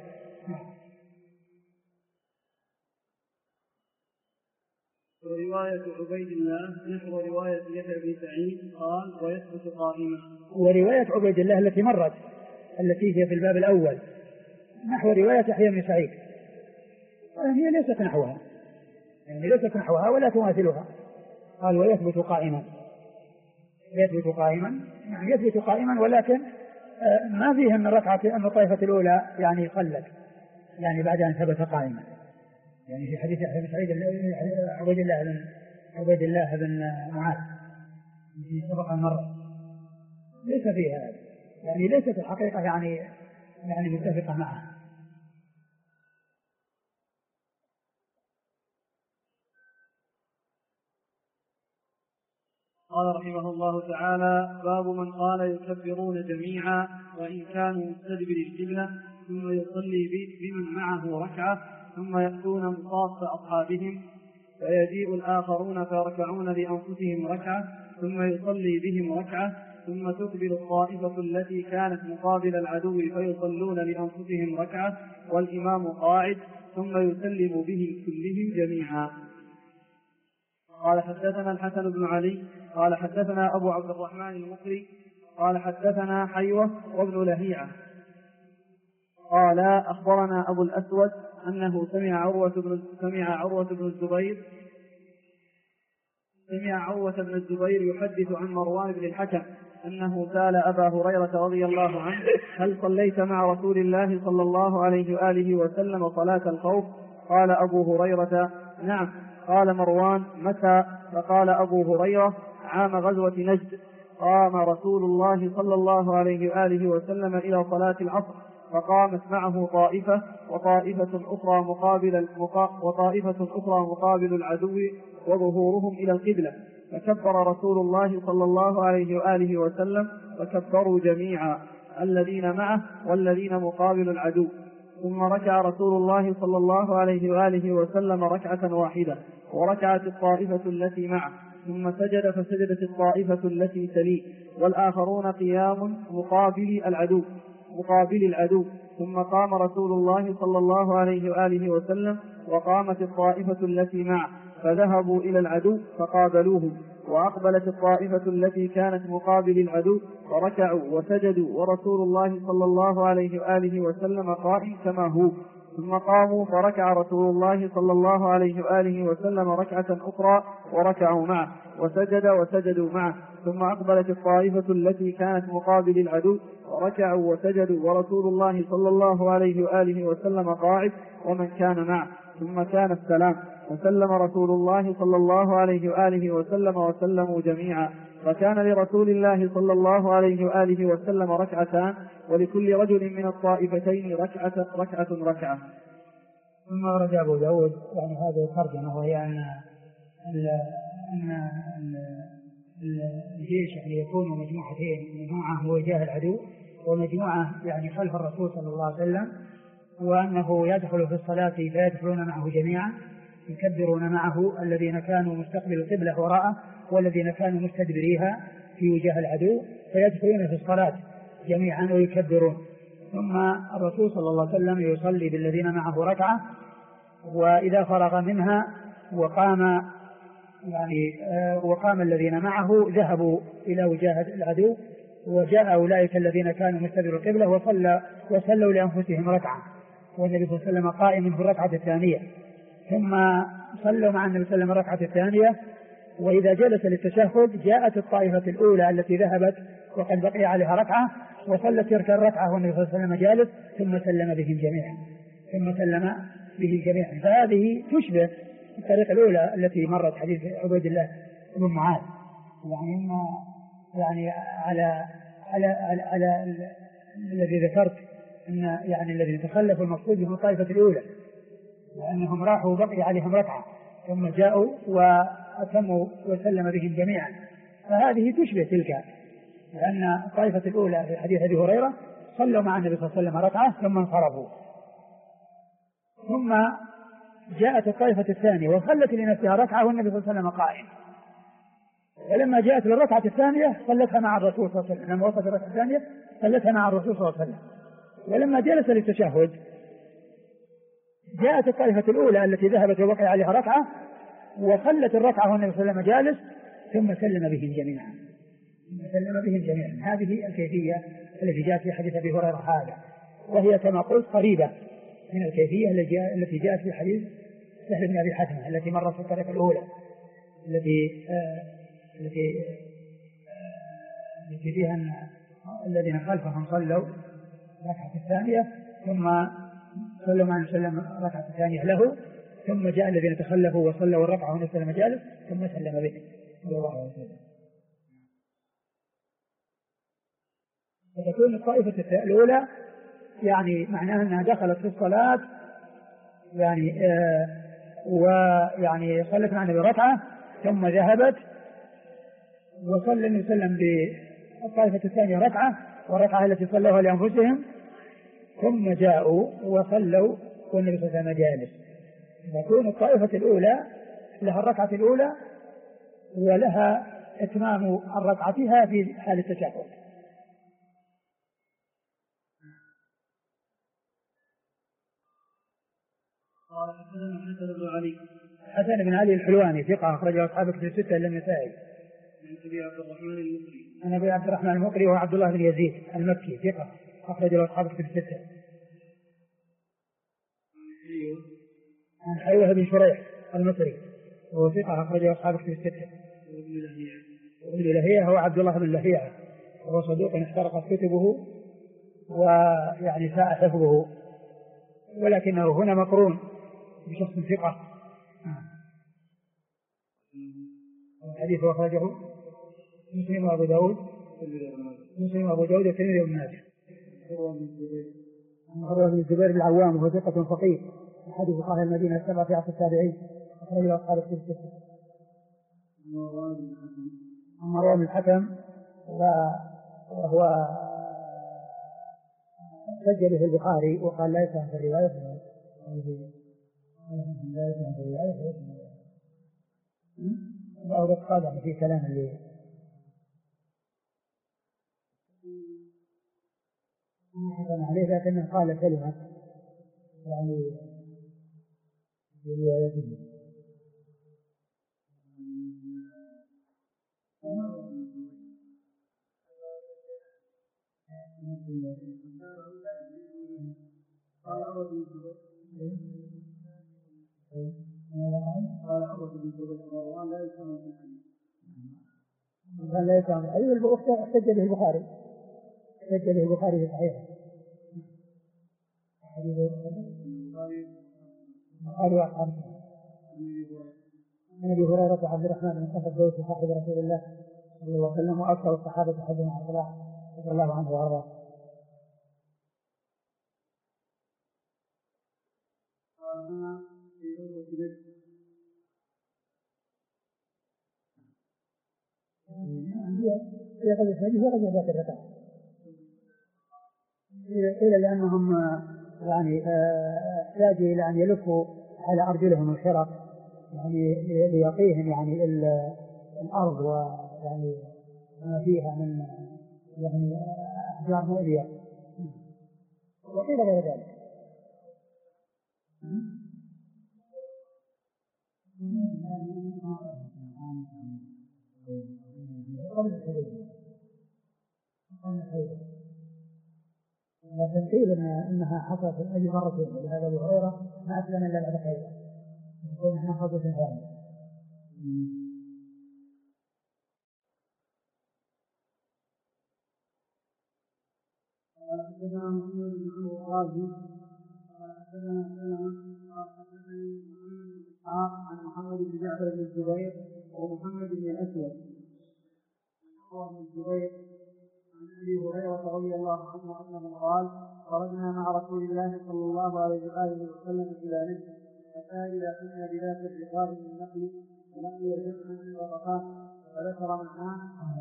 [SPEAKER 1] ورواية عبيد الله نحو رواية يحيى بن سعيد قال ويثبت قائما.
[SPEAKER 2] ورواية عبيد الله التي مرت التي هي في الباب الأول نحو رواية يحيى بن سعيد هي ليست نحوها، يعني ليست نحوها ولا تماثلها. قال ويثبت قائما، يثبت قائما يعني يثبت قائما، ولكن ما فيه أن أن الطائفة الأولى يعني خلت يعني بعد أن ثبت قائما، يعني في حديث يحيى بن سعيد عبيد الله بن معاذ في سبق المرة ليس فيها هذا، يعني ليست الحقيقة يعني متفقة معها.
[SPEAKER 1] قال رحمه الله تعالى: باب من قال يكبرون جميعا وإن كانوا مستدبر القبلة ثم يصلي بمن معه ركعة ثم يأتون مصاف أصحابهم فيجيء الآخرون فيركعون لأنفسهم ركعة ثم يصلي بهم ركعة ثم تقبل الطائفة التي كانت مقابل العدو فيصلون لأنفسهم ركعة والإمام قاعد ثم يسلم بهم كلهم جميعا. قال حدثنا الحسن بن علي قال حدثنا أبو عبد الرحمن المقري قال حدثنا حيوة وابن لهيعة قال أخبرنا أبو الأسود أنه سمع عروة بن الزبير يحدث عن مروان بن الحكم أنه سأل أبا هريرة رضي الله عنه: هل صليت مع رسول الله صلى الله عليه وآله وسلم صلاة الخوف؟ قال أبو هريرة: نعم. قال مروان: متى؟ فقال أبو هريرة: عام غزوة نجد، قام رسول الله صلى الله عليه وآله وسلم إلى صلاة العصر، فقامت معه طائفة وطائفة أخرى مقابل العدو وظهورهم إلى القبلة، فكبر رسول الله صلى الله عليه وآله وسلم فكبروا جميعا الذين معه والذين مقابل العدو، ثم ركع رسول الله صلى الله عليه وآله وسلم ركعة واحدة، وركعت الطائفة التي معه، ثم سجد فسجدت الطائفة التي تليه، والآخرون قيام مقابل العدو، ثم قام رسول الله صلى الله عليه وآله وسلم، وقامت الطائفة التي معه فذهبوا إلى العدو فقابلوهم، وأقبلت الطائفة التي كانت مقابل العدو فركعوا وسجدوا، ورسول الله صلى الله عليه وآله وسلم قائم كما هو، ثم قاموا فركع رسول الله صلى الله عليه وآله وسلم ركعة أخرى وركعوا معه وسجدوا معه، ثم أقبلت الطائفة التي كانت مقابل العدو وركعوا وسجدوا، ورسول الله صلى الله عليه وآله وسلم قاعد ومن كان معه، ثم كان السلام، وسلم رسول الله صلى الله عليه وآله وسلم وسلموا جميعا، فكان لرسول الله صلى الله عليه وآله وسلم ركعتان، ولكل رجل من الطائفتين ركعة.
[SPEAKER 2] ثم ورد أبو داود يعني هذه الترجمة، وهي أن الجيش يعني يكون مجموعتين، مجموعة مواجهة العدو ومجموعة يعني خلف الرسول صلى الله عليه وسلم، وأنه يدخل في الصلاة فيدخلون معه جميعا، يكبرون معه الذين كانوا مستقبل القبلة وراءه والذين كانوا مستدبريها في وجه العدو، فيدخلون في الصلاة جميعا ويكبرون، ثم الرسول صلى الله عليه وسلم يصلي بالذين معه ركعة، وإذا فرغ منها وقام الذين معه ذهبوا إلى وجاه العدو، وجاء أولئك الذين كانوا مستدبر القبلة وصلوا لأنفسهم ركعة، والنبي صلى الله عليه وسلم قائم في الركعة الثانية، ثم صلوا مع النبي صلى الله عليه وسلم الركعة الثانية، وإذا جلس للتشهد جاءت الطائفة الأولى التي ذهبت وقد بقي عليها ركعة وصلت تلك الركعة والنبي صلى الله عليه وسلم جالس، ثم سلم بهم جميعا. فهذه تشبه الطريقة الأولى التي مرت حديث عبيد الله بن معاذ، يعني على الذي ذكرت أن يعني الذي تخلفوا المقصود بهم الطائفة الأولى، لأنهم راحوا وبقي عليهم ركعة ثم جاءوا وأتموا وسلم بهم جميعا، فهذه تشبه تلك، لأن الطائفة الأولى في حديث أبي هريرة صلوا مع النبي صلى الله عليه وسلم ركعة ثم انصرفوا، ثم جاءت الطائفة الثانية وصلت لنفسها ركعة والنبي صلى الله عليه وسلم قائم، ولما جاءت للركعة الثانية صلتها مع الرسول صلى الله عليه وسلم، لما وصلت الركعة الثانية صلتها مع الرسول صلى الله عليه وسلم، ولما جلس للتشهد جاءت الطائفة الأولى التي ذهبت وبقي عليها ركعة وصلت الركعة والنبي صلى الله عليه وسلم جالس، ثم سلم بهم جميعا. هذه الكيفية التي جاءت في حديث أبي هريرة هذا، وهي كما قلت قريبة من الكيفية التي جاءت في حديث سهل بن أبي حاتم التي مرت في الطريقة الأولى التي فيها أن الذين خلفهم صلوا ركعة الثانية ثم صلوا مع وسلم ركعة الثانية له، ثم جاء الذين تخلفوا وصلوا الركعة ونسلم جالس ثم سلم به صلى الله عليه وسلم. فتكون الطائفة الأولى يعني معناها أنها دخلت في الصلاة يعني ويعني صلت مع النبي ركعة ثم ذهبت وصلى النبي صلى الله عليه وسلم بالطائفة الثانية ركعة والركعة التي صلوها لأنفسهم، ثم جاءوا وصلوا والنبي صلى الله عليه وسلم جالس. تكون الطائفة الأولى لها الركعة الأولى ولها إتمام الركعتها في حال التشهد.
[SPEAKER 1] قال
[SPEAKER 2] حسن بن علي الحلواني ثقة أخرجه أصحاب كتب الستة إلا النسائي. عن أبي عبد الرحمن المقري وعبد الله بن يزيد المكي ثقة أخرجه أصحاب كتب الستة. عن حيوة بن شريح المصري وهو ثقة أخرجه أصحاب كتب الستة. وابن لهيعة هو عبد الله بن لهيعة وهو صدوق احترقت كتبه ويعني ساء حفظه، ولكنه هنا مقرون بشخص ثقة. الحديث أخرجه مسلم وأبو داود والترمذي وابن ماجه. عروة بن الزبير العوام وهو ثقة فقيه، أحد فقهاء المدينة السبعة في عصر التابعين، أخرجه أصحاب الكتب الستة. مروان بن الحكم وهو سجل في البخاري وقال لا يفهم في الرواية أو قال يعني في كلام اللي حكم عليه، لكنه قال كلمة يعني في روايته. قال لا يفهم. أيوة احتج به البخاري في صحيحه. قالوا عن أبي هريرة وعبد الرحمن بن صخر الدوسي صاحب رسول الله صلى الله عليه وسلم وأكثر الصحابة حديثا عن صلاح رضي الله عنه وأرضاه. يأخذ الحديث ورجع ذات الركعة إلى لأنهم يعني احتاجوا إلى أن يلفوا على أرجلهم الخرق يعني ليقيهم يعني الأرض ويعني ما فيها من يعني أحجار مؤذية، وقيل غير ذلك. لكن قيل إنها حصلت من أجل مرتين، ولهذا أبو هريرة ما أسلم إلا بعد خيبر، يكون إحنا خطوة ثانية.
[SPEAKER 1] حدثنا محمد بن عمرو الرازي حدثنا عن محمد بن جعفر بن الزبير ومحمد بن الأسود بن الزبير عن أبي هريرة رضي الله عنه أنه قال: خرجنا مع رسول الله صلى الله عليه وآله وسلم إلى نجد، حتى إذا كنا بذات الرقاب من نقل ولقي جمعا من غطفان فذكر معناه.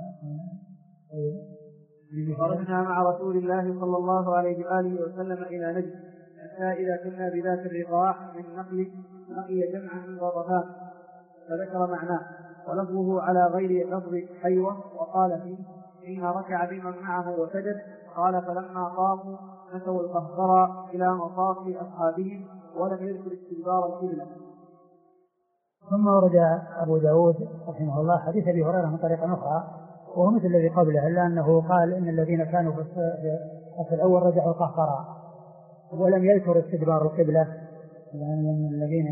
[SPEAKER 1] خرجنا مع رسول الله صلى الله عليه وآله وسلم إلى نجد، حتى إذا كنا بذات الرقاع من نقل لقي جمعا من غطفان فذكر معناه، ولفظه على غير لفظ حيوة، وقال فيه: حين ركع بمن معه وسجد، قال: فلما قاموا نسوا القهقرى إلى مصاف أصحابهم ولم يذكر استدبار القبلة.
[SPEAKER 2] ثم ورد أبو داود رحمه الله حديث أبي هريرة من طريقة أخرى وهو مثل الذي قبله، إلا أنه قال إن الذين كانوا في الأول رجعوا القهقرى ولم يذكر استدبار القبلة، يعني الذين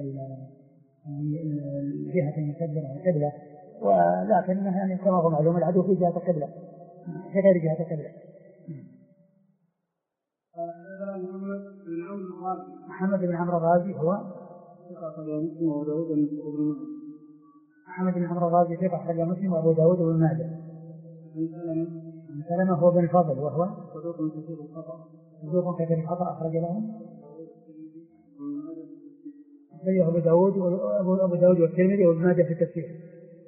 [SPEAKER 2] الجهة المستدبرة القبلة، ولكن يعني كما هو معلوم العدو في جهة القبلة في غير جهة القبلة. محمد بن عمرو الرازي هو محمد بن عمرو الرازي ثقة أخرجه مسلم وأبو داود وابن ماجه. سلمة هو بن الفضل وهو صدوق كثير الخطأ أخرج له أبو داود والترمذي وابن ماجه في التفسير.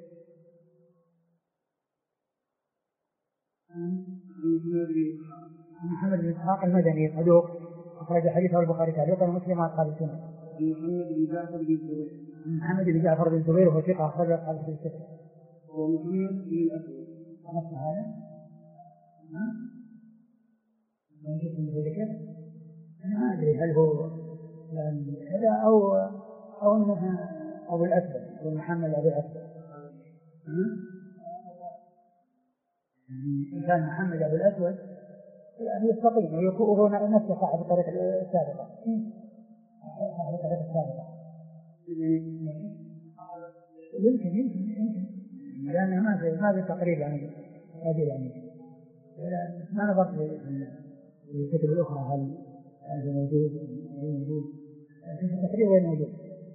[SPEAKER 2] محمد بن إسحاق المدني صدوق أخرج حديثه البخاري تعليقا ومسلم مع أصحاب السنة. محمد بن جعفر بن الزبير وهو ثقة أخرج أصحاب السنة.
[SPEAKER 1] ومحمد بن الأسود
[SPEAKER 2] ما أدري هل هو هذا أو أنه أبو الأسود ومحمد أبو الأسود. إن كان محمد أبو الأسود يعني يستطيع ويكون نفسه صاحب الطريق السابقة يمكن لأنه ما في تقريب يعني هذه يعني ما نظرت في الكتب الأخرى هل هذا موجود غير موجود، لكن التقرير غير موجود.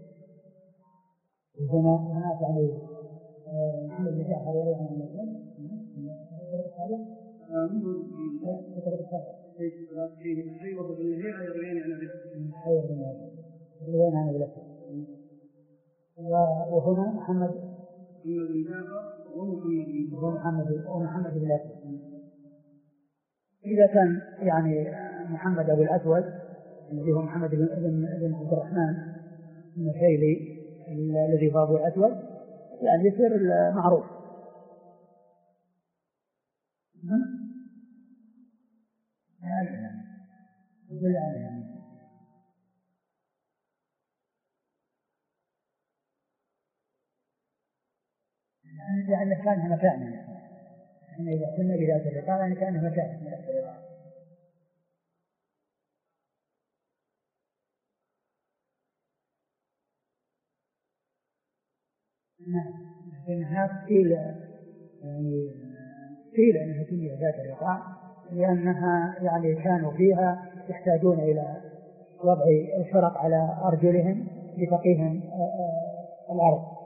[SPEAKER 2] هنا يعني محمد بن جعفر يروي عن المسلم وهنا محمد بن جعفر ومحمد بن الأسود. إذا كان يعني محمد أبو الأسود الذي هو محمد بن عبد الرحمن النخيلي الذي هو أبو الأسود يعني يصير معروف. يعني كانها مكانه، يعني إذا كنا بذات اللقاء يعني كانها مكانه من السيارات. لكنها قيل أنها سميت ذات اللقاء لأنها يعني كانوا فيها يحتاجون إلى وضع الفرق على أرجلهم لتقيهم الأرض.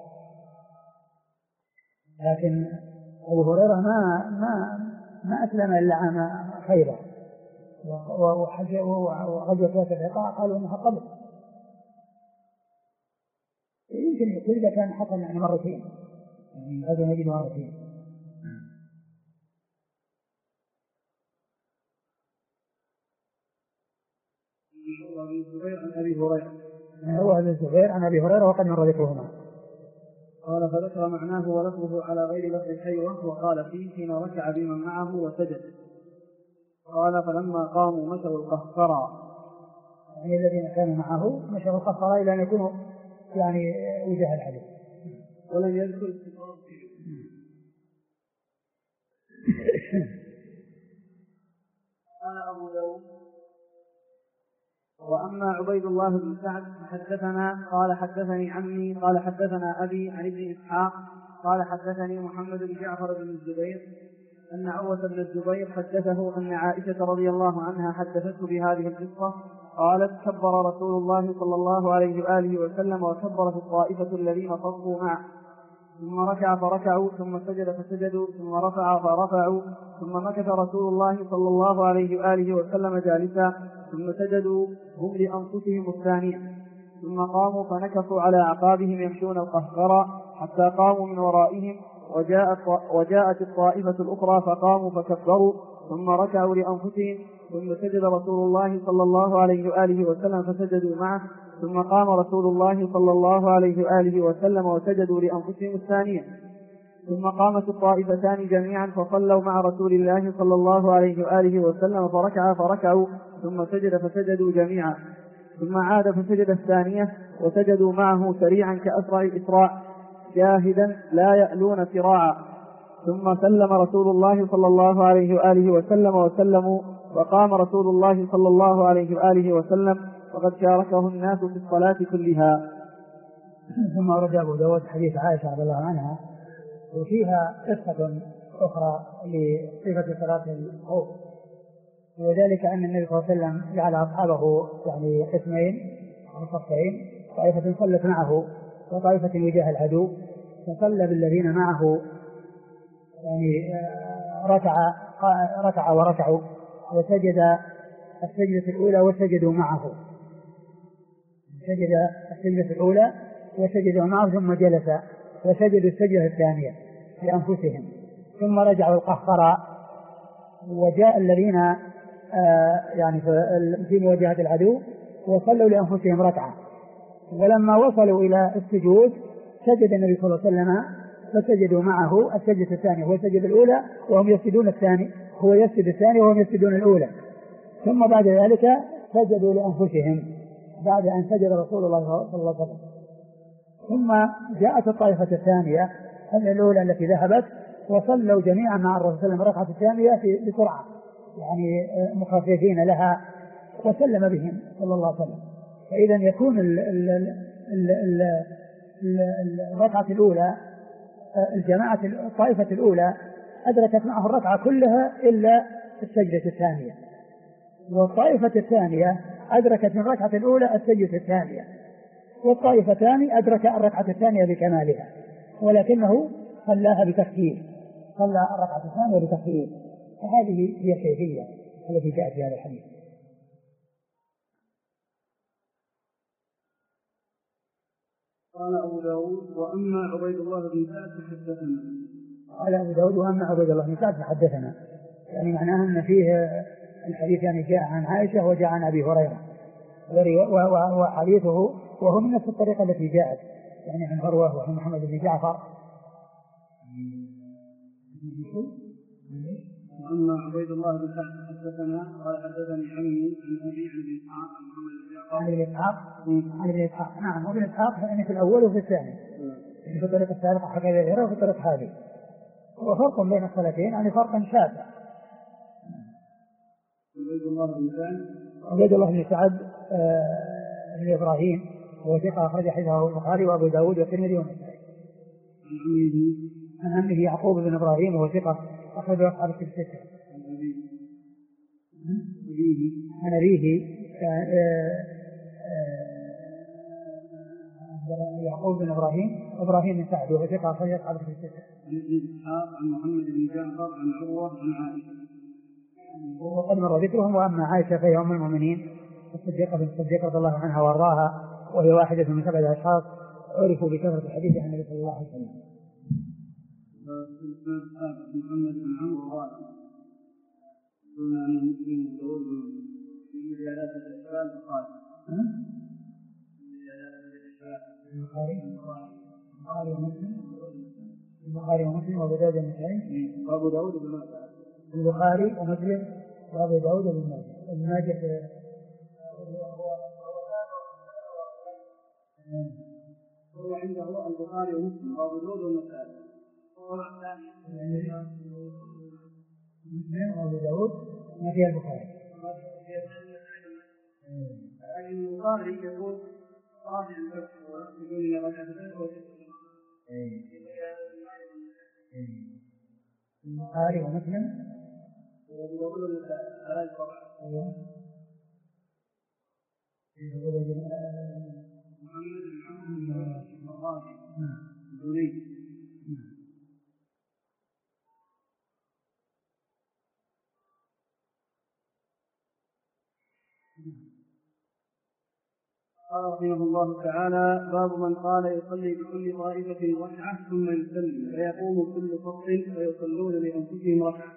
[SPEAKER 2] لكن أبو هريرة ما أسلم إلا عام خيبر، وغزوة ذات اللقاء قالوا أنها قبل. يمكن يقول إذا كان حصل يعني مرتين، يعني هذا نجد مرتين. هو ابن الزبير عن أبي هريرة وقد مر ذكرهما.
[SPEAKER 1] قال فذكر معناه ولفظه على غير لفظ الحيوة، وقال فيه حين ركع بمن معه وسجد. قال فلما قاموا مشوا القهقرى،
[SPEAKER 2] يعني الذين كانوا معه مشوا القهقرى إلى أن يكونوا يعني وجه الحديث.
[SPEAKER 1] ولم يذكر قال أبو داود وأما عبيد الله بن سعد حدثنا قال حدثني عمي قال حدثنا أبي عن ابن إسحاق قال حدثني محمد بن جعفر بن الزبير أن عروة بن الزبير حدثه أن عائشة رضي الله عنها حدثته بهذه القصة. قالت كبر رسول الله صلى الله عليه وآله وسلم وكبرت الطائفة الذين صفوا معه، ثم ركع فركعوا، ثم سجد فسجدوا، ثم رفع فرفعوا، ثم مكث رسول الله صلى الله عليه وآله وسلم جالسا، ثم سجدوا هم لأنفسهم الثانية، ثم قاموا فنكفوا على أعقابهم يمشون القهقرى حتى قاموا من ورائهم، وجاءت الطائفة الأخرى فقاموا فكبروا، ثم ركعوا لأنفسهم، ثم سجد رسول الله صلى الله عليه وآله وسلم فسجدوا معه، ثم قام رسول الله صلى الله عليه وآله وسلم وسجدوا لأنفسهم الثانية، ثم قامت الطائفتان جميعا فصلوا مع رسول الله صلى الله عليه وآله وسلم فركع فركعوا، ثم سجد فسجدوا جميعا، ثم عاد فسجد الثانية وسجدوا معه سريعا كأسرع الإسراع جاهدا لا يألون سراعا، ثم سلم رسول الله صلى الله عليه وآله وسلم وسلموا، وقام رسول الله صلى الله عليه وآله وسلم وقد شاركه الناس في الصلاة كلها.
[SPEAKER 2] ثم ورد أبو داود حديث عائشة رضي الله عنها وفيها قصة أخرى لصفة صلاة الخوف، وذلك أن النبي صلى الله عليه وسلم جعل أصحابه يعني قسمين أو صفين، طائفة صلت معه وطائفة وجاه العدو، فصلى بالذين معه يعني ركع وركعوا وسجد السجدة الأولى وسجدوا معه، سجد السجدة الأولى وسجدوا معه، ثم جلس وسجدوا السجدة الثانية لأنفسهم، ثم رجعوا القهقرى، وجاء الذين يعني في مواجهة العدو وصلوا لأنفسهم ركعة، ولما وصلوا إلى السجود سجد النبي صلى الله عليه وسلم فسجدوا معه السجدة الثانية والسجدة الأولى وهم يسجدون الثاني، هو يسجد الثاني وهم يسجدون الأولى، ثم بعد ذلك سجدوا لأنفسهم بعد أن سجد رسول الله صلى الله عليه وسلم. ثم جاءت الطائفة الثانية الأولى التي ذهبت وصلوا جميعا مع الرسول صلى الله عليه وسلم الركعة الثانية بسرعة يعني مخففين لها، وسلم بهم صلى الله عليه وسلم. فإذا يكون الركعة الأولى الطائفة الأولى أدركت معه الركعة كلها إلا السجدة الثانية، والطائفة الثانية أدركت من الركعة الأولى السجدة الثانية، والطائفة الثانية أدرك الركعة الثانية بكمالها، ولكنه صلاها بتخفيف، صلى الركعة الثانية بتخفيف. فهذه هي الكيفية التي جاءت في هذا الحديث.
[SPEAKER 1] قال أبو داود وأما عبيد الله بن سعد فحدثنا.
[SPEAKER 2] قال أبو داود وأما عبيد الله بن سعد فحدثنا، يعني معناه أن فيه الحديث يعني جاء عن عائشة وجاء عن أبي هريرة، وحديثه وهو من نفس الطريقة التي جاءت يعني عن عروة وعن محمد بن جعفر.
[SPEAKER 1] وأما عبيد الله بن سعد حدثنا قال حدثني عمي عن أبي عن ابن إسحاق
[SPEAKER 2] عن ابن إسحاق. نعم، وابن إسحاق يعني في الأول وفي الثاني، في الطريقة السابقة حكى غيره وفي الطريقة هذه، وفرق بين الصلاتين يعني فرق شاسع. عبيد الله بن سعد بن إبراهيم هو ثقة أخرج حديثه البخاري وأبو داود والترمذي والنسائي. عن عمه يعقوب بن إبراهيم وهو ثقة أخرج أصحاب الكتب الستة. عن أبيه يعقوب بن إبراهيم بن سعد وهو ثقة أخرج أصحاب الكتب الستة.
[SPEAKER 1] عن محمد بن جعفر عن عروة عن عائشة
[SPEAKER 2] وقد مر ذكرهم. وأما عائشة فهي أم المؤمنين الصديقة رضي الله عنها وارضاها، وهي واحدة من 7 أشخاص عرفوا بكثرة الحديث عن النبي صلى الله عليه وسلم.
[SPEAKER 1] محمد بن عمرو راشد قلنا أن مسلم وداود في ثلاثة أشكال فقال
[SPEAKER 2] البخاري ومسلم وأبو داود النسائي
[SPEAKER 1] وأبو داود بن
[SPEAKER 2] البخاري ومسلم وأبو داود بن ماجه.
[SPEAKER 1] هو عنده البخاري ومسلم وأبو داود والنسائي
[SPEAKER 2] مسلم وأبو داود ما فيها البخاري.
[SPEAKER 1] البخاري يقول صاحب الفتح ويقول إلى
[SPEAKER 2] البخاري ومسلم
[SPEAKER 1] وأبو داود والنسائي محمد بن عمرو الزهري. قال رحمه الله تعالى باب من قال يصلي بكل طائفة ركعة ثم يسلم فيقوم كل صف فيصلون لأنفسهم ركعة.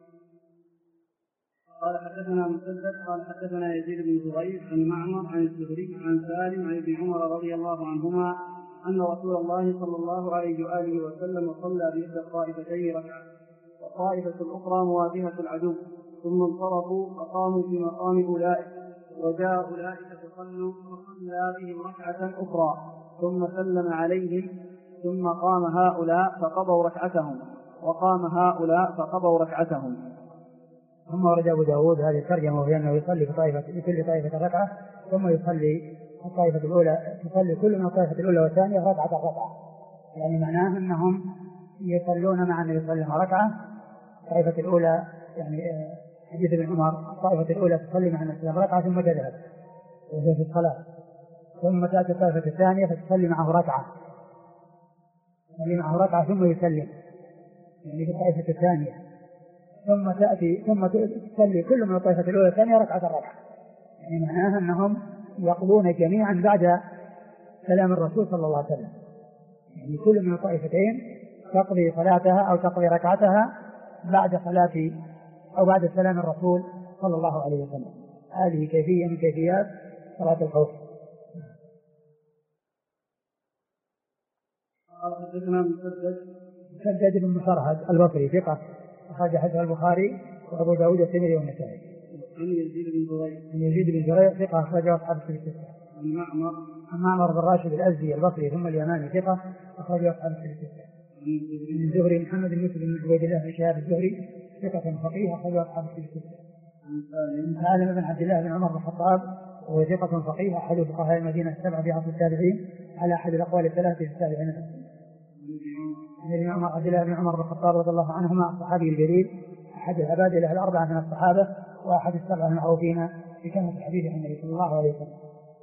[SPEAKER 1] قال حدثنا مسدد قال حدثنا يزيد بن زريع عن معمر عن الزهري عن سالم عن ابن عمر رضي الله عنهما أن رسول الله صلى الله عليه وآله وسلم صلى بإحدى الطائفتين ركعة والطائفة الأخرى مواجهة العدو ثم انصرفوا فقاموا في مقام أولئك وجاء أولئك فصلوا فصلى بهم ركعة أخرى ثم سلم عليهم ثم قام هؤلاء فقضوا ركعتهم وقام هؤلاء فقضوا ركعتهم.
[SPEAKER 2] ثم ورد أبو داود هذه الترجمة وهي أنه يصلي بكل طائفة ركعة ثم يصلي الطائفة الأولى، تصلي كل من الطائفة الأولى والثانية ركعة، يعني معناه أنهم يصلون مع النبي صلى الله عليه وسلم ركعة. الطائفة الأولى يعني حديث ابن عمر الطائفة الأولى تصلي مع النبي صلى الله عليه وسلم ركعة ثم تذهب وهي في الصلاة، ثم تأتي الطائفة الثانية فتصلي معه ركعة، ثم يسلم يعني في الطائفة الثانية، ثم تصلي كل من الطائفة الأولى والثانية ركعة، يعني معناها أنهم يقضون جميعا بعد سلام الرسول صلى الله عليه وسلم، يعني كل من الطائفتين تقضي صلاتها أو تقضي ركعتها بعد صلاة أو بعد سلام الرسول صلى الله عليه وسلم. هذه كيفية من كيفيات صلاة الخوف.
[SPEAKER 1] حدثنا
[SPEAKER 2] مسدد بن مسرهد البصري ثقة أخرج حديثه البخاري وأبو داود والترمذي والنسائي.
[SPEAKER 1] عن
[SPEAKER 2] يزيد بن زريع ثقة أخرجه أصحاب الكتب الستة. عن معمر بن راشد الأزدي البصري ثم اليماني ثقة أخرجه أصحاب الكتب الستة. عن الزهري محمد بن يوسف بن عبيد الله بن شهاب الزهري ثقة فقيه أخرجه أصحاب الكتب الستة. عن سالم بن عبد الله بن عمر بن الخطاب وهو ثقة فقيه أحد فقهاء المدينة السبعة في عصر التابعين على أحد الأقوال الثلاثة في التابعين. عن ابن عبد الله بن عمر بن الخطاب رضي الله عنهما الصحابي الجليل أحد العبادلة الأربعة من الصحابة وأحد السبعة المعروفين بكلمة الحديث عن النبي صلى الله عليه وسلم.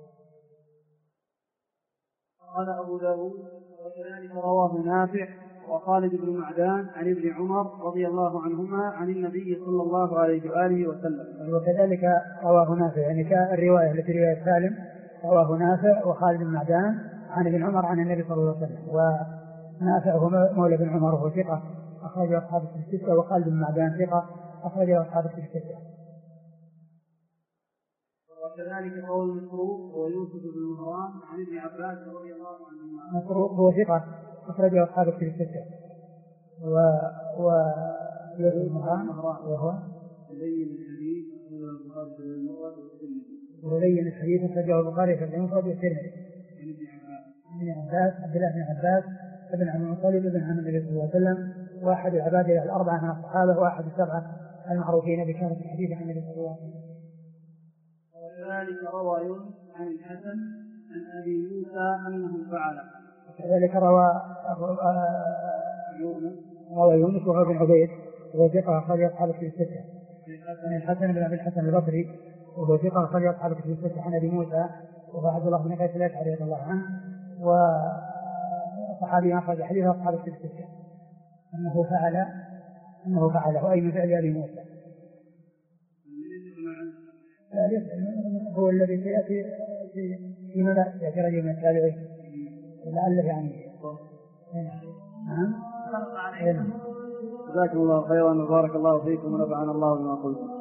[SPEAKER 1] قال أبو داود وكذلك رواه نافع وخالد بن معدان عن ابن عمر رضي الله عنهما عن النبي صلى الله عليه وآله وسلم.
[SPEAKER 2] وكذلك رواه نافع يعني كالرواية التي رواية سالم رواه نافع وخالد بن معدان عن ابن عمر عن النبي صلى الله عليه وسلم. ونافع هو مولى بن عمر وهو ثقة أخرجه أصحاب الستة وخالد بن معدان ثقة أخرجه أصحاب الستة.
[SPEAKER 1] وكذلك قول مسروق ويوسف بن مهران عن ابن عباس رضي الله عنهما.
[SPEAKER 2] مسروق هو ثقة أخرجه أصحاب الستة ويوسف بن مهران وهو ولين الحديث أخرجه البخاري في المفرد والترمذي عن عباس عبد الله بن عباس ابن عبد المطلب ابن عم النبي صلى الله عليه وسلم واحد العبادلة الأربعة من الصحابة واحد السبعة المعروفين بكثرة الحديث عن النبي صلى الله عليه وسلم.
[SPEAKER 1] وكذلك روى يونس عن الحسن عن أبي موسى أنه فعل.
[SPEAKER 2] وكذلك روى يونس وهو بن عبيد وهو ثقة أخرج أصحاب الكتب الستة عن الحسن بن أبي الحسن البصري وهو ثقة أخرج أصحاب الكتب الستة عن أبي موسى وهو عبد الله بن قيس الأشعري رضي الله عنه وصحابي أخرج حديث أصحاب الكتب الستة أنه فعله أي من فعل أبي موسى هو الذي سيأتي في ماذا يأتي رجل من التابعين لعله يعني
[SPEAKER 1] جزاكم الله خيرا وبارك الله فيكم ونفعنا الله بما قلتم.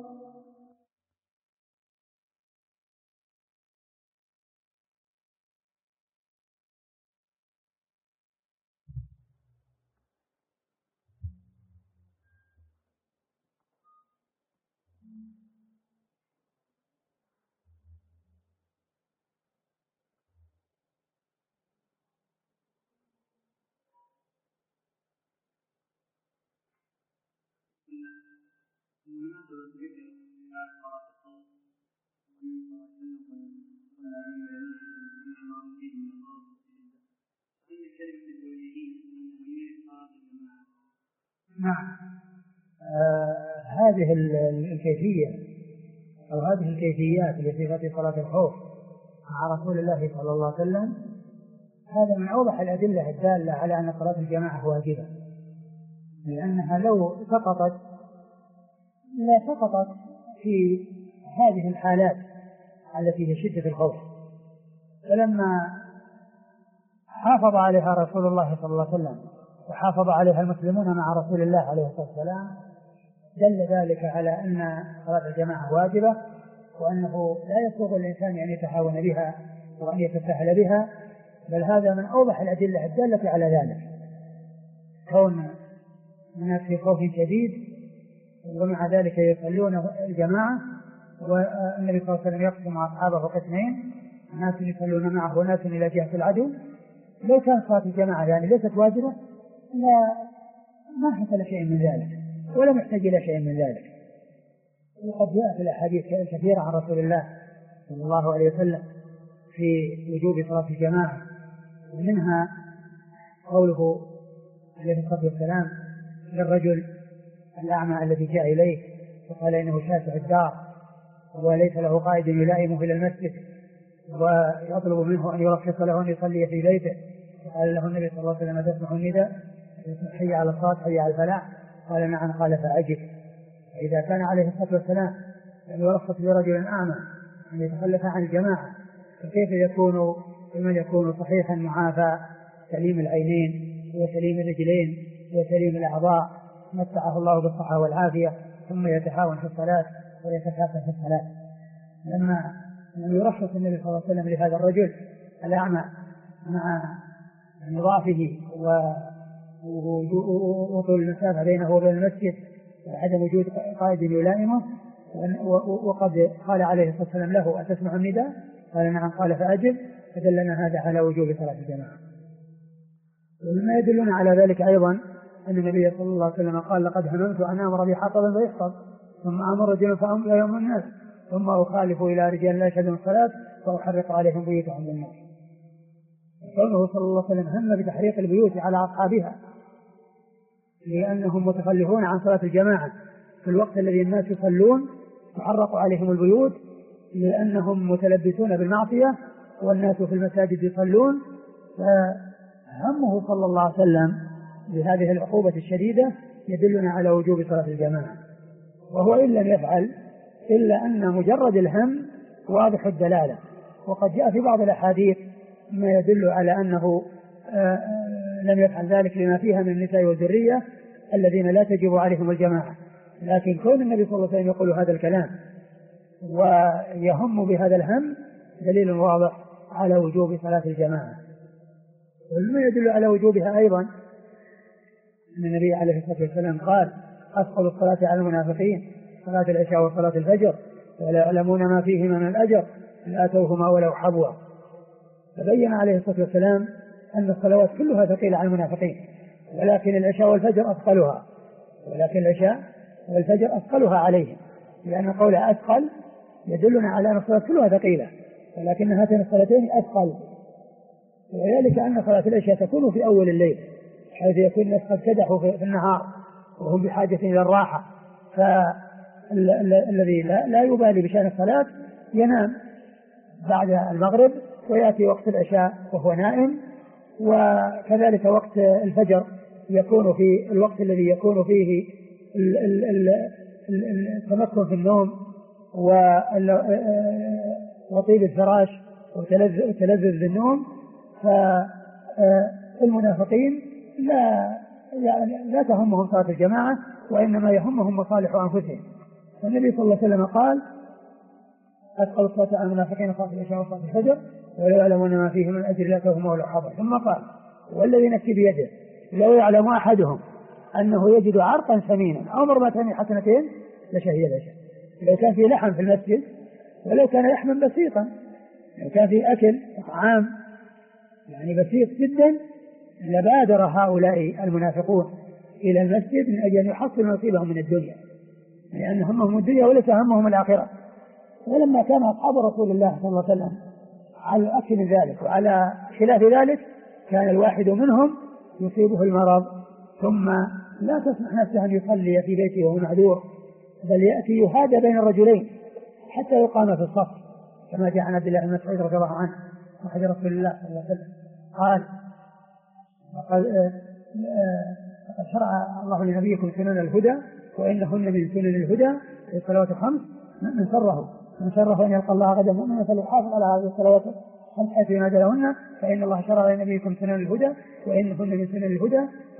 [SPEAKER 2] نعم هذه الكيفية أو هذه الكيفيات التي في صلاة الخوف مع رسول الله صلى الله عليه وسلم هذا من أوضح الأدلة الدالة على أن صلاة الجماعة واجبة لأنها لو سقطت لا سقطت في هذه الحالات التي هي شدة الخوف. فلما حافظ عليها رسول الله صلى الله عليه وسلم وحافظ عليها المسلمون مع رسول الله عليه الصلاة والسلام دل ذلك على أن صلاة الجماعة واجبة وأنه لا يسوغ الإنسان أن يتهاون بها وأن يتساهل بها بل هذا من أوضح الأدلة الدالة على ذلك كون الناس في خوف شديد ومع ذلك يصلون الجماعة والنبي صلى الله عليه وسلم يقسم أصحابه قسمين ناس يصلون معه وناس إلى جهة العدو. لو كانت صلاة الجماعة يعني ليست واجبة ما حصل شيء من ذلك ولا محتاج إلى شيء من ذلك. وقد جاء في الأحاديث كثيرة عن رسول الله صلى الله عليه وسلم في وجوب صلاة الجماعة ومنها قوله عليه الصلاة والسلام للرجل الأعمى الذي جاء إليه وقال إنه شاسع الدار وليس له قائد يلائمه إلى المسجد ويطلب منه أن يرخص له أن يصلي في بيته قال له النبي صلى الله عليه وسلم تسمح النداء حي على الصلاة حي على الفلاح قال نعم قال فأجب. إذا كان عليه الصلاة والسلام أن يرخص لرجل أعمى أن يتخلف عن الجماعة فكيف يكون لمن يكون صحيحا معافى سليم العينين وسليم الرجلين وسليم الأعضاء متعه الله بالصحة والعافية ثم يتهاون في الصلاة ويتكاسل في الصلاة. لما يرخص النبي صلى الله عليه وسلم لهذا الرجل الأعمى مع نظافه وطول المسافة بينه وبين المسجد وعدم وجود قائد يلائمه وقد قال عليه الصلاة والسلام له أتسمع النداء قال نعم قال فأجب فدلنا هذا على وجوب صلاة الجماعة. ومما يدلنا على ذلك أيضا أن النبي صلى الله عليه وسلم قال لقد هممت أن أمر بحطب فيحطب ثم أمر رجلا فأمر يوم الناس ثم أخالف إلى رجال لا يشهدون الصلاة فأحرق عليهم بيوتهم بالنار. قوله صلى الله عليه وسلم هم بتحريق البيوت على أصحابها لأنهم متخلفون عن صلاة الجماعة في الوقت الذي الناس يصلون، تحرق عليهم البيوت لأنهم متلبسون بالمعصية والناس في المساجد يصلون. فهمه صلى الله عليه وسلم بهذه العقوبة الشديدة يدلنا على وجوب صلاة الجماعة، وهو إن لم يفعل إلا أن مجرد الهم واضح الدلالة. وقد جاء في بعض الأحاديث ما يدل على أنه لم يفعل ذلك لما فيها من النساء والذرية الذين لا تجب عليهم الجماعة، لكن كون النبي صلى الله عليه وسلم يقول هذا الكلام ويهم بهذا الهم دليل واضح على وجوب صلاة الجماعة. وما يدل على وجوبها أيضا أن النبي عليه الصلاة والسلام قال أثقل الصلاة على المنافقين صلاة العشاء وصلاة الفجر ولا يعلمون ما فيهما من الأجر لآتوهما ولو حبوا. فبين عليه الصلاة والسلام أن الصلوات كلها ثقيلة على المنافقين، ولكن العشاء والفجر أثقلها، ولكن العشاء والفجر أثقلها عليهم، لأن قولها أثقل يدلنا على أن الصلاة كلها ثقيلة، ولكن هاتين الصلاتين أثقل. وذلك أن صلاة العشاء تكون في أول الليل حيث يكون الناس قد كدحوا في النهار وهم بحاجة إلى الراحة، فالذي لا يبالي بشأن الصلاة ينام بعد المغرب ويأتي وقت العشاء وهو نائم. وكذلك وقت الفجر يكون في الوقت الذي يكون فيه التمكن في النوم وطيب الفراش وتلذذ بالنوم. فالمنافقين لا تهمهم صلاة الجماعة، وإنما يهمهم مصالح أنفسهم. والنبي صلى الله عليه وسلم قال أثقل الصلاة على المنافقين صلاة العشاء وصلاة الفجر ولا يعلمون ما فيه من أجر لاتوهما ولو حبوا. ثم قال والذي نفسي بيده لو يعلم أحدهم أنه يجد عرقا ثمينا أو مربتين حسنتين لشهي العشاء. لو كان في لحم في المسجد ولو كان لحما بسيطا، لو كان في أكل طعام يعني بسيط جدا لبادر هؤلاء المنافقون إلى المسجد من أجل أن يحصلوا نصيبهم من الدنيا، لأن همهم الدنيا وليس همهم الآخرة. ولما كان أصحاب رسول الله صلى الله عليه وسلم على أكل ذلك وعلى خلاف ذلك كان الواحد منهم يصيبه المرض ثم لا تسمح نفسه أن يصلي في بيته وهو معذور، بل يأتي يهادى بين الرجلين حتى يقام في الصف، كما جاء عن عبد الله بن مسعود رضي الله عنه صحابي رسول الله صلى الله عليه وسلم قال لقد شرع الله لنبيكم سنن الهدى وإنهن من سنن الهدى في الصلوات الخمس. من سره أن يلقى الله غدا مؤمنا فليحافظ على هذه الصلوات الخمس حيث ينادى لهن، فإن الله شرع لنبيكم سنن الهدى وإنهن من سنن الهدى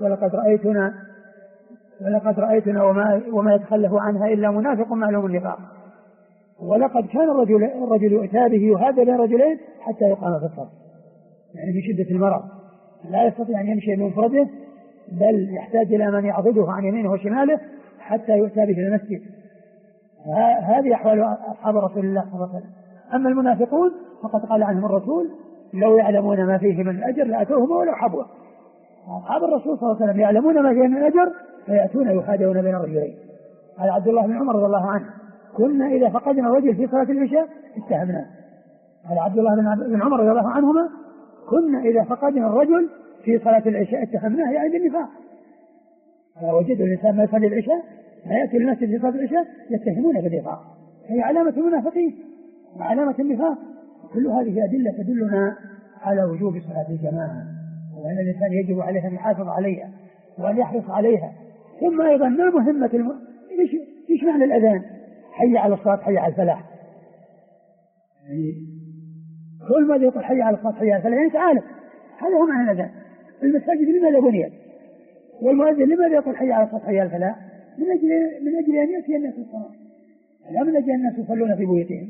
[SPEAKER 2] ولقد رأيتنا وما يتخلف عنها إلا منافق معلوم النفاق. ولقد كان الرجل يؤتى به يهادى بين رجلين حتى يقام في الصف، يعني بشدة المرض لا يستطيع أن يمشي بمفرده بل يحتاج إلى من يعضده عن يمينه وشماله حتى يؤتى به المسجد. هذه أحوال أصحاب رسول الله صلى الله عليه وسلم. أما المنافقون فقد قال عنهم الرسول لو يعلمون ما فيه من الأجر لأتوهم ولو حبوا. أصحاب الرسول صلى الله عليه وسلم يعلمون ما فيه من الأجر فيأتون يحادون بين الرجلين. قال عبد الله بن عمر رضي الله عنه كنا إذا فقدنا الرجل في صلاة العشاء اتهمناه. قال عبد الله بن عمر رضي الله عنهما كنا إذا فقدنا الرجل في صلاة العشاء اتهمناه يعني بالنفاق. وجد الإنسان ما يصلي العشاء ما يأتي المسجد في صلاة العشاء يتهمون بالنفاق، هي علامة المنافقين وعلامة النفاق. كل هذه أدلة تدلنا على وجوب صلاة الجماعة، وأن الإنسان يجب عليها أن يحافظ عليها وأن يحرص عليها. ثم أيضا ما مهمة إيش معنى الأذان؟ حي على الصلاة حي على الفلاح، يعني كل ما يقول حي على الصلاة حي على الفلاح يعني تعالى، هذا هو معنى الأذان. المساجد لماذا بنيت؟ والمؤذن لماذا يقول حي على الصلاة حي على الفلاح؟ من أجل أن يأتي الناس الصلاة، لا من أجل الناس يصلون في بيوتهم.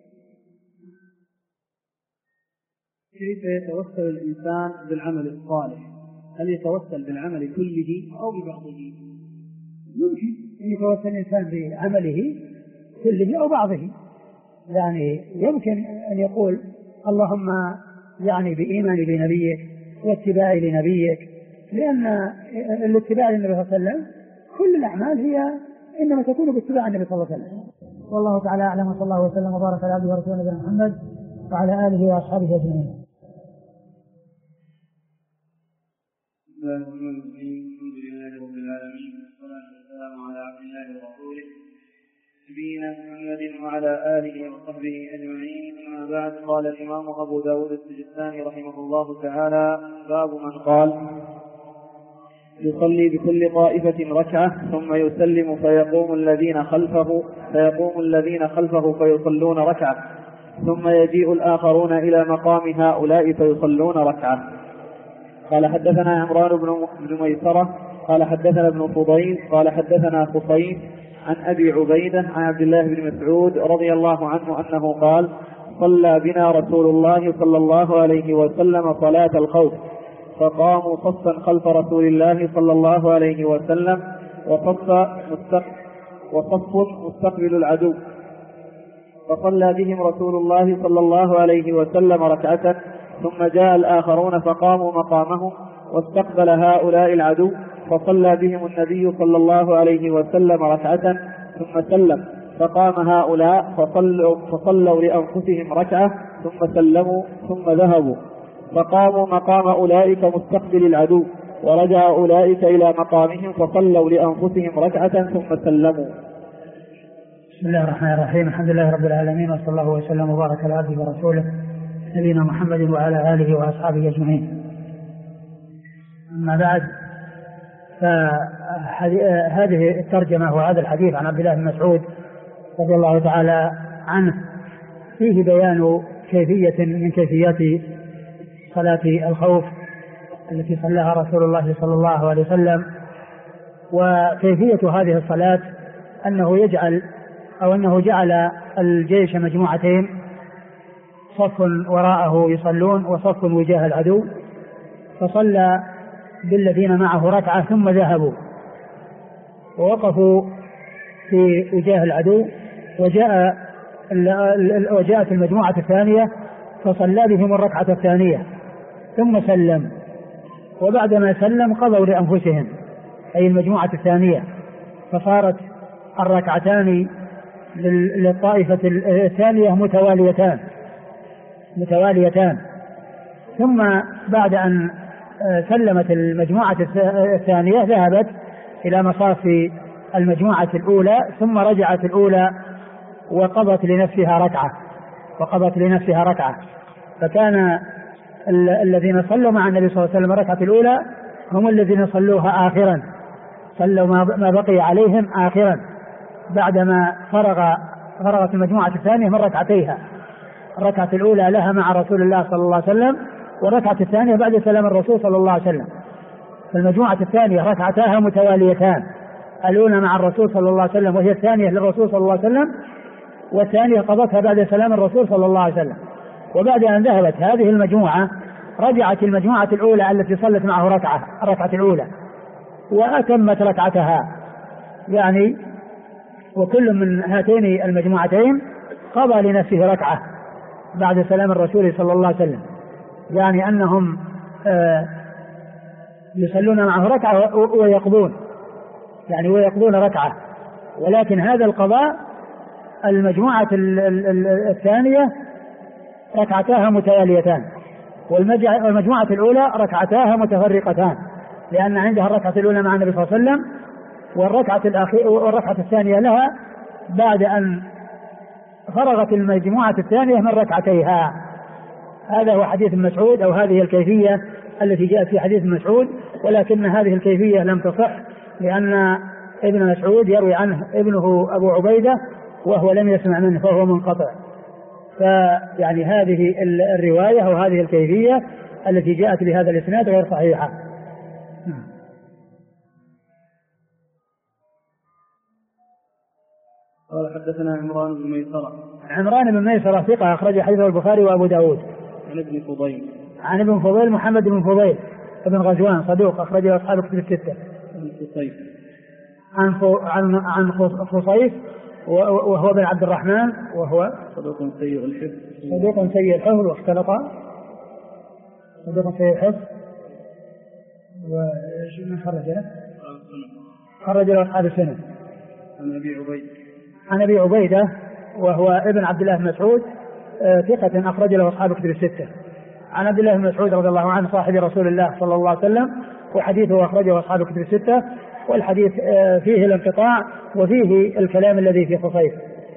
[SPEAKER 1] كيف يتوسل الإنسان بالعمل الصالح؟ هل يتوسل بالعمل كله أو ببعضه؟
[SPEAKER 2] يمكن أن يتوسل الإنسان بعمله كله أو بعضه، يعني يمكن أن يقول اللهم يعني بإيماني بنبيك واتباعي لنبيك، لأن الاتباع للنبي صلى الله عليه وسلم كل الأعمال هي إنما تكون باتباع النبي صلى الله عليه وسلم. والله تعالى أعلم، وصلى الله وسلم وبارك على عبده ورسوله نبينا محمد وعلى آله وأصحابه أجمعين.
[SPEAKER 1] بسم الله الرحمن الرحيم. الحمد لله رب العالمين، والصلاة والسلام على عبد الله ورسوله نبينا محمد وعلى آله وصحبه أجمعين. أما بعد، قال الإمام أبو داود السجستاني رحمه الله تعالى: باب من قال: يصلي بكل طائفة ركعة ثم يسلم فيقوم الذين خلفه فيصلون ركعة، ثم يجيء الآخرون إلى مقام هؤلاء فيصلون ركعة. قال: حدثنا عمران بن ميسرة قال حدثنا ابن فضيل قال حدثنا خصيف عن أبي عبيدة عن عبد الله بن مسعود رضي الله عنه أنه قال: صلى بنا رسول الله صلى الله عليه وسلم صلاة الخوف، فقاموا صفا خلف رسول الله صلى الله عليه وسلم وصف مستقبل العدو، فصلى بهم رسول الله صلى الله عليه وسلم ركعة، ثم جاء الآخرون فقاموا مقامهم واستقبل هؤلاء العدو، فصلى بهم النبي صلى الله عليه وسلم ركعة ثم سلم، فقام هؤلاء فصلوا لأنفسهم ركعة ثم سلموا ثم ذهبوا، فقاموا مقام أولئك مستقبل العدو، ورجع أولئك إلى مقامهم فصلوا لأنفسهم ركعة ثم سلموا.
[SPEAKER 2] بسم الله الرحمن الرحيم. الحمد لله رب العالمين، وصلى الله وسلم وبارك على عبده ورسوله نبينا محمد وعلى آله وأصحابه أجمعين. أما بعد، فهذه الترجمة وهذا الحديث عن عبد الله بن مسعود رضي الله تعالى عنه فيه بيان كيفية من كيفيات صلاة الخوف التي صلاها رسول الله صلى الله عليه وسلم. وكيفية هذه الصلاة أنه جعل الجيش مجموعتين، صف وراءه يصلون وصف وجاه العدو، فصلى بالذين معه ركعة ثم ذهبوا ووقفوا في وجاه العدو، وجاءت المجموعة الثانية فصلى بهم الركعة الثانية ثم سلم، وبعدما سلم قضوا لأنفسهم أي المجموعة الثانية، فصارت الركعتان للطائفة الثانية متواليتان. ثم بعد أن سلمت المجموعة الثانية ذهبت إلى مصاف المجموعة الأولى، ثم رجعت الأولى وقضت لنفسها ركعة. فكان الذين صلوا مع النبي صلى الله عليه وسلم الركعة الأولى هم الذين صلوها آخرا، صلوا ما بقي عليهم آخرا بعدما فرغت المجموعة الثانية من ركعتيها. الركعة الأولى لها مع رسول الله صلى الله عليه وسلم، والركعة الثانية بعد سلام الرسول صلى الله عليه وسلم. فالمجموعة الثانية ركعتاها متواليتان، الأولى مع الرسول صلى الله عليه وسلم وهي الثانية للرسول صلى الله عليه وسلم، والثانية قضتها بعد سلام الرسول صلى الله عليه وسلم. وبعد أن ذهبت هذه المجموعة رجعت المجموعة الأولى التي صلت معه الركعة الأولى وأتمت ركعتها، يعني وكل من هاتين المجموعتين قضى لنفسه ركعة بعد سلام الرسول صلى الله عليه وسلم، يعني أنهم يصلون معه ركعة ويقضون ركعة. ولكن هذا القضاء المجموعة الثانية ركعتاها متواليتان، والمجموعة الأولى ركعتاها متفرقتان، لأن عندها الركعة الأولى مع النبي صلى الله عليه وسلم، والركعة الثانية لها بعد أن فرغت المجموعة الثانية من ركعتيها. هذا هو حديث مسعود، أو هذه الكيفية التي جاءت في حديث مسعود، ولكن هذه الكيفية لم تصح، لأن ابن مسعود يروي عنه ابنه أبو عبيدة وهو لم يسمع منه فهو منقطع. فيعني هذه الرواية أو هذه الكيفية التي جاءت بهذا الإسناد غير صحيحة.
[SPEAKER 1] قال: حدثنا عمران بن
[SPEAKER 2] ميسرة ثقة أخرج حديثه البخاري وأبو داود. عن ابن فضيل محمد بن فضيل ابن غزوان صدوق أخرجه أصحاب كتب الستة. عن خصيف وهو بن عبد الرحمن وهو
[SPEAKER 1] صدوق سيء
[SPEAKER 2] الحفظ واختلط ومن خرج له أصحاب السنة. عن أبي عبيدة وهو ابن عبد الله بن مسعود ثقة أخرج له أصحاب كتب الستة. عن عبد الله بن مسعود رضي الله عنه صاحب رسول الله صلى الله عليه وسلم وحديثه أخرجه أصحاب الكتب الستة، والحديث فيه الانقطاع وفيه الكلام الذي في خصيص.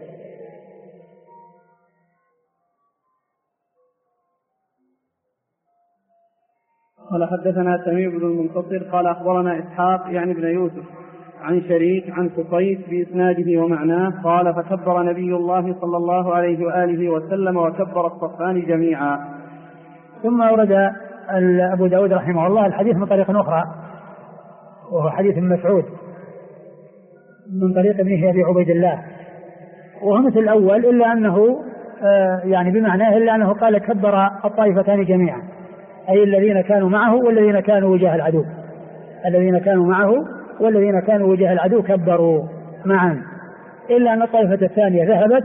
[SPEAKER 1] قال حدثنا تميم بن المنتصر قال أخبرنا إسحاق يعني بن يوسف عن شريك عن قصيص بإسناده ومعناه قال فكبر نبي الله صلى الله عليه وآله وسلم وكبر الصفان جميعا.
[SPEAKER 2] ثم أورد أبو داود رحمه الله الحديث من طريق أخرى، وهو حديث ابن مسعود من طريق ابنه أبي عبيد الله، وهو مثل الأول إلا أنه يعني بمعناه إلا أنه قال كبر الطائفتان جميعا، أي الذين كانوا معه والذين كانوا وجاه العدو، الذين كانوا معه والذين كانوا وجاه العدو كبروا معا، إلا أن الطائفة الثانية ذهبت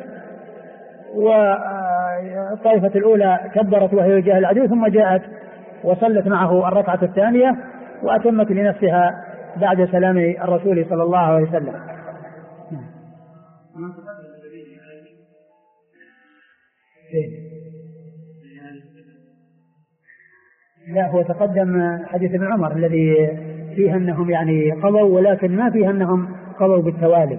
[SPEAKER 2] والطائفة الأولى كبرت وهي وجاه العدو ثم جاءت وصلت معه الركعة الثانية وأتمت لنفسها بعد سلام الرسول صلى الله عليه وسلم. لا، هو تقدم حديث ابن عمر الذي فيه أنهم يعني قضوا، ولكن ما فيه أنهم قضوا بالتوالي،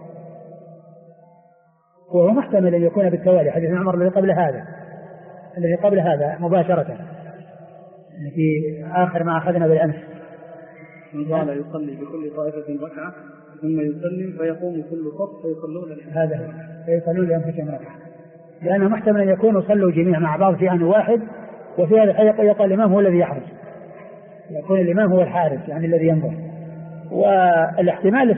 [SPEAKER 2] وهو محتمل أن يكون بالتوالي. حديث ابن عمر الذي قبل هذا مباشرة في آخر ما أخذنا بالأمس
[SPEAKER 1] قال يصلي بكل طائفة ركعة ثم يسلم فيقوم كل صف
[SPEAKER 2] فيصلون لأنفسهم ركعة، لأنه محتمل أن يكونوا صلوا جميعا مع بعض في آن واحد، وفي هذا الحقيقة يقال الإمام هو الذي يحرس، يكون الإمام هو الحارس يعني الذي ينظر. والاحتمال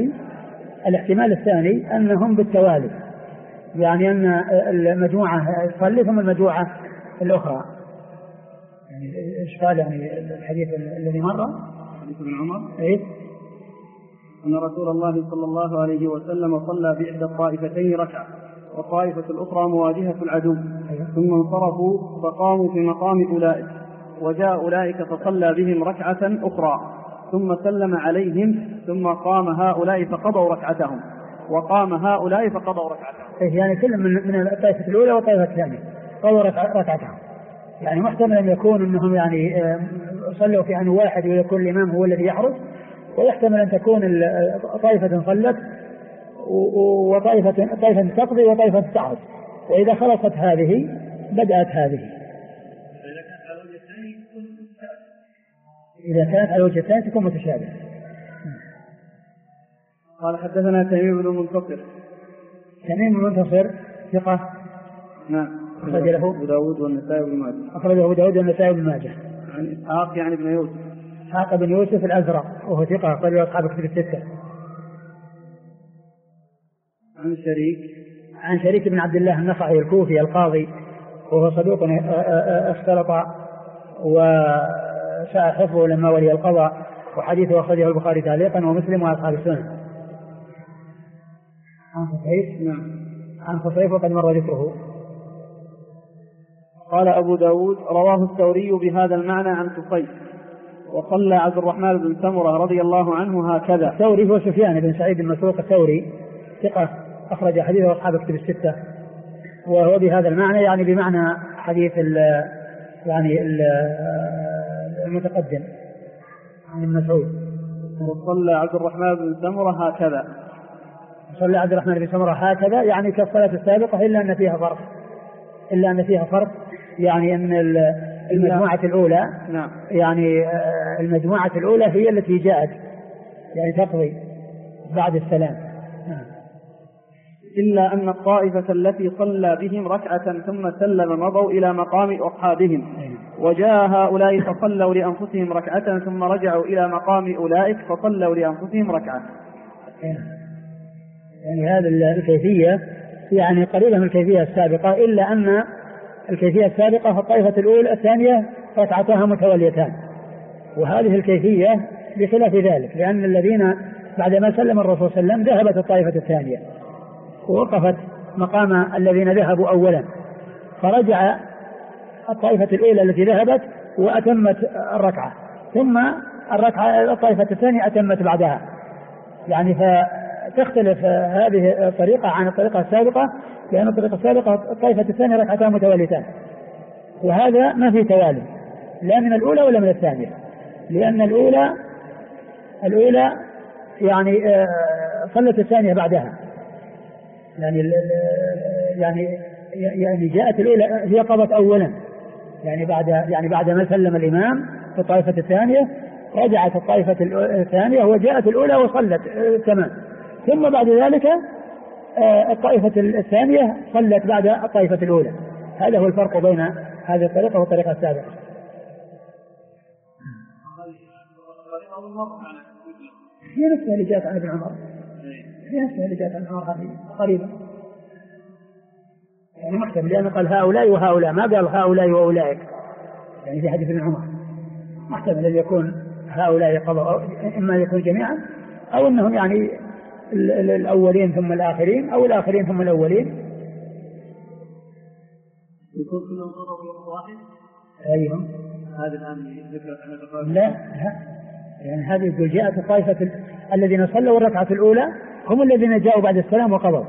[SPEAKER 2] الثاني أنهم بالتوالي، يعني أن المجموعة تصلي ثم المجموعة الأخرى. يعني إيش قال يعني الحديث الذي مر
[SPEAKER 1] حديث ابن عمر أن رسول الله صلى الله عليه وسلم صلى بإحدى الطائفتين ركعة والطائفة الأخرى مواجهة العدو، ثم انصرفوا فقاموا في مقام أولئك، وجاء أولئك فصلى بهم ركعة أخرى ثم سلم عليهم، ثم قام هؤلاء فقضوا ركعتهم وقام هؤلاء فقضوا ركعتهم.
[SPEAKER 2] يعني كل من الطائفة الأولى والطائفة الثانية قضوا ركعتهم، يعني محتمل أن يكون أنهم يعني صلوا في آن واحد ويكون الإمام هو الذي يحرس، ويحتمل أن تكون طائفة صلت وطائفة تقضي وطائفة تحرس، وإذا خلصت هذه بدأت هذه. إذا كانت على الوجه الثاني تكون متشابهة.
[SPEAKER 1] قال حدثنا تميم بن المنتصر.
[SPEAKER 2] تميم بن المنتصر ثقة.
[SPEAKER 1] نعم.
[SPEAKER 2] أخرجه
[SPEAKER 1] أبو داود والنسائي بن ماجه.
[SPEAKER 2] أخرجه أبو داود والنسائي بن ماجه.
[SPEAKER 1] عن إسحاق يعني بن يوسف.
[SPEAKER 2] إسحاق بن يوسف الأزرق وهو ثقة أخرجه أصحاب الكتب الستة. عن شريك بن عبد الله النخعي الكوفي القاضي، وهو صدوق اختلط وشاء حفظه لما ولي القضاء، وحديثه أخرجه البخاري تعليقا ومسلم وأصحاب السنن. عن خصيف وقد مر ذكره.
[SPEAKER 1] قال أبو داود رواه الثوري بهذا المعنى عن خصيف، وصلى عبد الرحمن بن سمرة رضي الله عنه هكذا.
[SPEAKER 2] الثوري هو سفيان بن سعيد المسروق الثوري ثقة أخرج حديثه أصحاب الكتب الستة، وهو بهذا المعنى يعني بمعنى حديث المتقدم عن المسعود.
[SPEAKER 1] وصلى عبد الرحمن بن سمرة هكذا.
[SPEAKER 2] صلى عبد الرحمن بن سمرة هكذا يعني كالصلاة السابقة، إلا أن فيها فرق يعني أن المجموعة الأولى يعني المجموعة الأولى هي التي جاءت يعني تقضي بعد السلام،
[SPEAKER 1] إلا أن الطائفة التي صلى بهم ركعة ثم سلم مضوا إلى مقام أصحابهم، وجاء هؤلاء فصلوا لأنفسهم ركعة ثم رجعوا إلى مقام أولئك فصلوا لأنفسهم ركعة.
[SPEAKER 2] يعني هذه الكيفية يعني قريبة من الكيفية السابقة، إلا أن الكيفية السابقة الطائفة الأولى الثانية ركعتها متواليتان، وهذه الكيفية بخلاف ذلك، لأن الذين بعدما سلم الرسول صلى الله عليه وسلم ذهبت الطائفة الثانية ووقفت مقام الذين ذهبوا أولا، فرجع الطائفة الأولى التي ذهبت وأتمت الركعة، ثم الطائفة الثانية أتمت بعدها، يعني فتختلف هذه الطريقة عن الطريقة السابقة، لأن الطريقة السابقة الطائفة الثانية ركعتان متواليتان، وهذا ما في توالي لا من الأولى ولا من الثانية، لأن الأولى يعني صلت الثانية بعدها، يعني جاءت الأولى هي قضت أولا، يعني بعد ما سلم الإمام في الطائفة الثانية رجعت الطائفة الثانية وجاءت الأولى وصلت تمام، ثم بعد ذلك الطائفة الثانية صلت بعد الطائفة الأولى. هذا هو الفرق بين هذه الطريقة والطريقة السابقة. هي نفسها اللي جاءت عن ابن عمر، قريبا يعني محتمل، لأنه قال هؤلاء وهؤلاء، ما قال هؤلاء وأولئك، يعني في حديث ابن عمر محتمل أن يكون هؤلاء قضوا، إما يكون جميعا أو أنهم يعني الأولين ثم الآخرين أو الآخرين ثم الأولين.
[SPEAKER 1] يكون كلهم قضوا يوم واحد؟
[SPEAKER 2] أيهم
[SPEAKER 1] هذا الآن ذكر
[SPEAKER 2] لا يعني هذه جاءت الطائفة الذين صلوا الركعة الأولى هم الذين جاءوا بعد السلام وقضوا.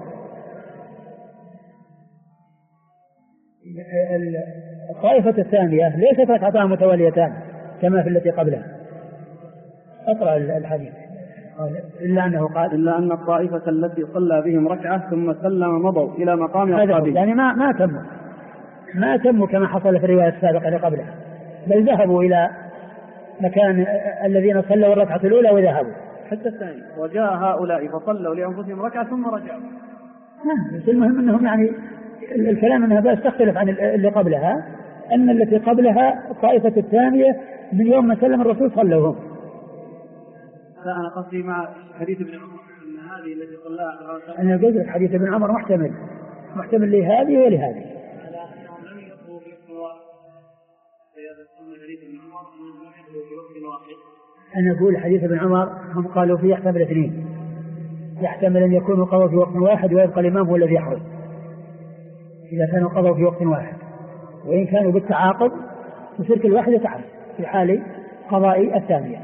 [SPEAKER 2] الطائفة الثانية ليست ركعتان متواليتان كما في التي قبلها. اقرأ الحديث.
[SPEAKER 1] إلا أنه قال إلا أن الطائفة التي صلى بهم ركعة ثم سلم مضوا إلى مقام أصحابه،
[SPEAKER 2] يعني ما تموا كما حصل في الرواية السابقة اللي قبلها، بل ذهبوا إلى مكان الذين صلوا الركعة الأولى وذهبوا
[SPEAKER 1] حتى الثاني، وجاء هؤلاء فصلوا لأنفسهم ركعة ثم رجعوا.
[SPEAKER 2] المهم أنهم يعني الكلام أنها بس تختلف عن اللي قبلها، أن التي قبلها الطائفة الثانية من يوم ما سلم الرسول صلوهم.
[SPEAKER 1] لا أنا قصدي مع حديث ابن عمر أن هذه التي صلاها
[SPEAKER 2] أنا قلت حديث ابن عمر محتمل لهذه ولهذه.
[SPEAKER 1] لم يقضوا في وقت واحد، حديث ابن عمر لم يقضوا في وقت واحد.
[SPEAKER 2] أنا أقول حديث ابن عمر هم قالوا فيه يحتمل اثنين، يحتمل أن يكونوا قضوا في وقت واحد ويبقى الإمام هو الذي يحرز إذا كانوا قضوا في وقت واحد، وإن كانوا بالتعاقب تصير كل واحد يتعرض في حال قضاء الثانية.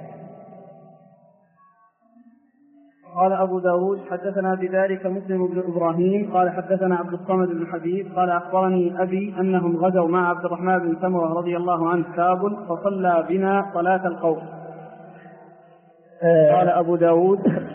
[SPEAKER 1] قال أبو داود حدثنا بذلك مسلم بن إبراهيم قال حدثنا عبد الصمد بن حبيب قال أخبرني أبي أنهم غزوا مع عبد الرحمن بن سمرة رضي الله عنه كابل فصلى بنا صلاة القوم. قال أبو داود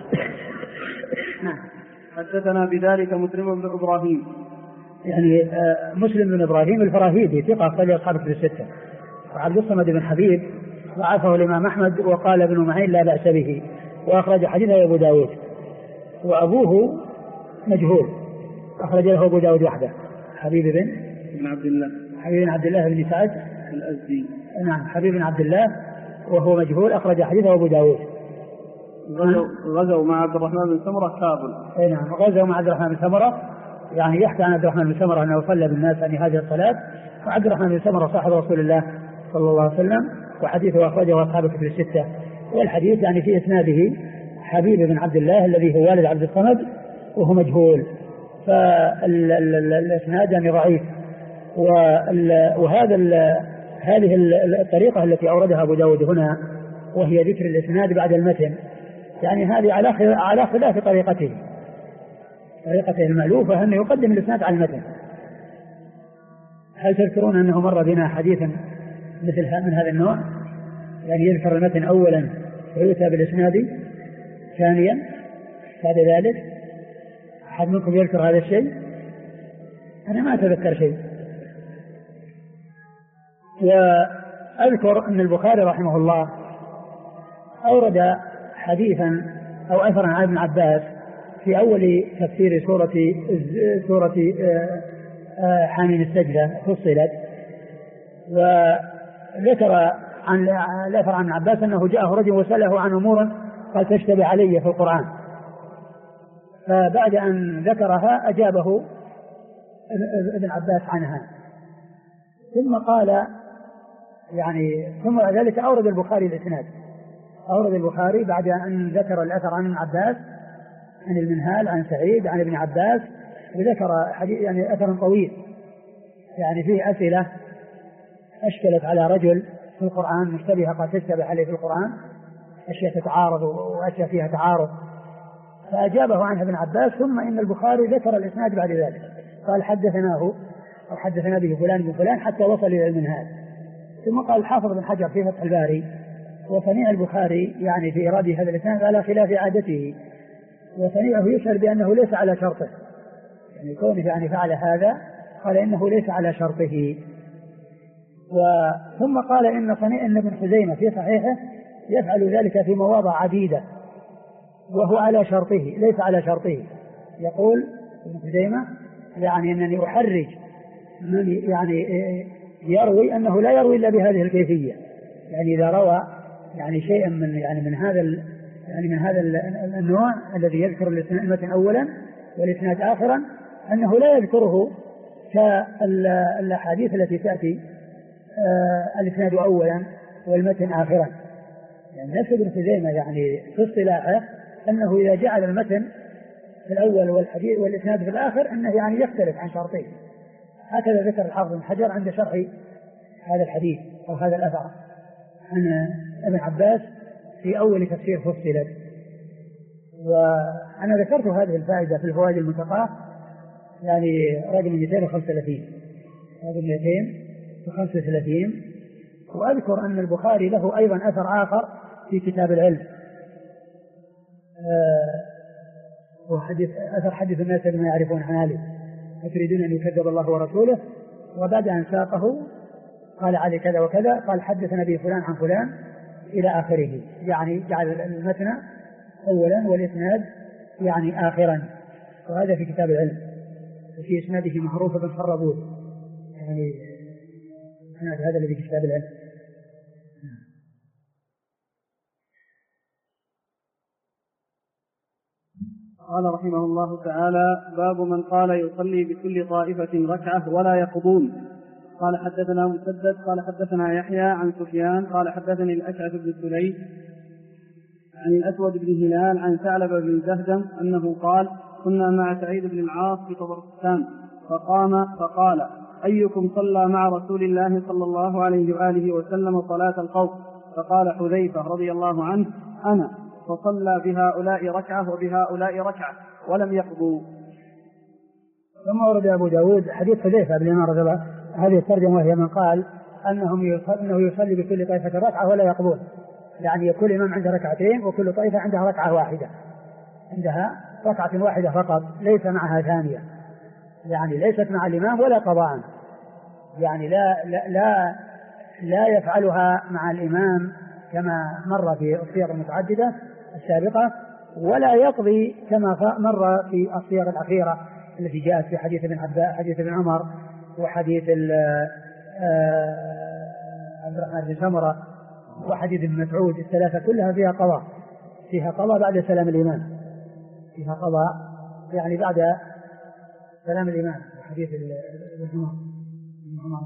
[SPEAKER 1] حدثنا بذلك مسلم بن إبراهيم،
[SPEAKER 2] يعني مسلم بن إبراهيم الفراهيدي ثقة أخرج أصحاب الكتب الستة، وعبد الصمد بن حبيب ضعفه الإمام أحمد وقال ابن معين لا بأس به، وأخرج حديثه أبو داود، وأبوه مجهول أخرج له أبو داود وحده، حبيب بن عبد الله بن سعد
[SPEAKER 1] الأزدي.
[SPEAKER 2] نعم حبيب بن عبد الله وهو مجهول أخرج حديثه أبو داود.
[SPEAKER 1] غزوا مع عبد الرحمن بن سمرة كابل.
[SPEAKER 2] نعم غزوا مع عبد الرحمن بن سمرة، يعني يحكى عن عبد الرحمن بن سمرة أنه صلى بالناس عن هذه الصلاة، وعبد الرحمن بن سمرة صاحب رسول الله صلى الله عليه وسلم، وحديثه أخرجه أصحاب الكتب الستة. والحديث يعني في إسناده حبيب بن عبد الله الذي هو والد عبد الصمد وهو مجهول، فالإسناد يعني ضعيف. هذه الطريقة التي أوردها أبو داود هنا وهي ذكر الإسناد بعد المتن، يعني هذه على خلاف طريقته المألوفة أنه يقدم الإسناد على المتن. هل تذكرون أنه مر بنا حديثا من هذا النوع، يعني يذكر المتن أولا ويؤتى بالإسناد ثانيا بعد ذلك؟ أحد منكم يذكر هذا الشيء؟ أنا ما أتذكر شيء. وأذكر أن البخاري رحمه الله أورد حديثا أو أثرا عن ابن عباس في أول تفسير سورة حامين السجدة فصلت، وذكر عن الأثر عن ابن عباس أنه جاءه رجل وسأله عن أمور قال تشتبه علي في القرآن، فبعد أن ذكرها أجابه ابن عباس عنها، ثم قال يعني ثم ذلك أورد البخاري الإسناد، أورد البخاري بعد أن ذكر الأثر عن ابن عباس عن المنهال عن سعيد عن ابن عباس، وذكر حديث يعني أثر طويل يعني فيه أسئلة أشكلت على رجل في القرآن مشتبهة قد تشتبه عليه في القرآن، أشياء تتعارض وأشياء فيها تعارض، فأجابه عنها ابن عباس. ثم إن البخاري ذكر الإسناد بعد ذلك قال حدثناه أو حدثنا به فلان بن فلان حتى وصل إلى المنهال. ثم قال الحافظ بن حجر في فتح الباري وصنيع البخاري يعني في إيراد هذا الإسناد على خلاف عادته، وصنيعه يشعر بأنه ليس على شرطه، يعني كونه يعني فعل هذا قال إنه ليس على شرطه. ثم قال إن صنيع ابن خزيمة في صحيحه يفعل ذلك في مواضع عديدة وهو على شرطه ليس على شرطه. يقول ابن خزيمة يعني أنني أحرج من يعني يروي أنه لا يروي إلا بهذه الكيفية، يعني إذا روى يعني شيئا من هذا النوع الذي يذكر المتن أولا والإسناد آخرا أنه لا يذكره كالأحاديث التي تأتي الإسناد أولا والمتن آخرا. يعني نفس ابن خزيمة يعني في اصطلاحه أنه إذا جعل المتن في الأول والحديث والإسناد في الآخر أنه يعني يختلف عن شرطين. هكذا ذكر الحافظ بن حجر عند شرح هذا الحديث أو هذا الأثر عن ابن عباس في أول تفسير فصلت. وأنا ذكرت هذه الفائدة في الفوائد المنتقاة يعني رقم 235. وأذكر أن البخاري له أيضا أثر آخر في كتاب العلم، أثر حدث الناس بما يعرفون عن علي أتريدون أن يكذب الله ورسوله، وبعد أن ساقه قال علي كذا وكذا، قال حدثنا به فلان عن فلان إلى آخره، يعني جعل المتن أولا والإسناد يعني آخرا. وهذا في كتاب العلم، وفي إسناده معروف بن خربوت، يعني هذا الذي في كتاب العلم.
[SPEAKER 1] قال رحمه الله تعالى: باب من قال يصلي بكل طائفة ركعة ولا يقضون. قال حدثنا مسدد قال حدثنا يحيى عن سفيان قال حدثني الأشعث بن سليم عن الأسود بن هلال عن ثعلب بن زهدم أنه قال: كنا مع سعيد بن العاص في طبرستان فقام فقال: أيكم صلى مع رسول الله صلى الله عليه وآله وسلم صلاة الخوف؟ فقال حذيفة رضي الله عنه: أنا، فصلى بهؤلاء ركعة وبهؤلاء ركعة ولم يقضوا.
[SPEAKER 2] ثم ورد أبو داود حديث حذيفة بن عمر رضي الله عنه، هذه الترجمة وهي من قال أنه يصلي بكل طائفة ركعة ولا يقضون، يعني كل إمام عنده ركعتين وكل طائفة عندها ركعة واحدة، عندها ركعة واحدة فقط ليس معها ثانية، يعني ليست مع الإمام ولا قضاء، يعني لا يفعلها مع الإمام كما مر في الصيغ المتعددة السابقة، ولا يقضي كما مر في الصيغ الأخيرة التي جاءت في حديث ابن عباس حديث ابن عمر وحديث عبد الرحمن بن سمرة وحديث ابن مسعود، الثلاثة كلها فيها قضاء بعد سلام الإمام، فيها قضاء يعني بعد سلام الإمام. حديث ابن عمر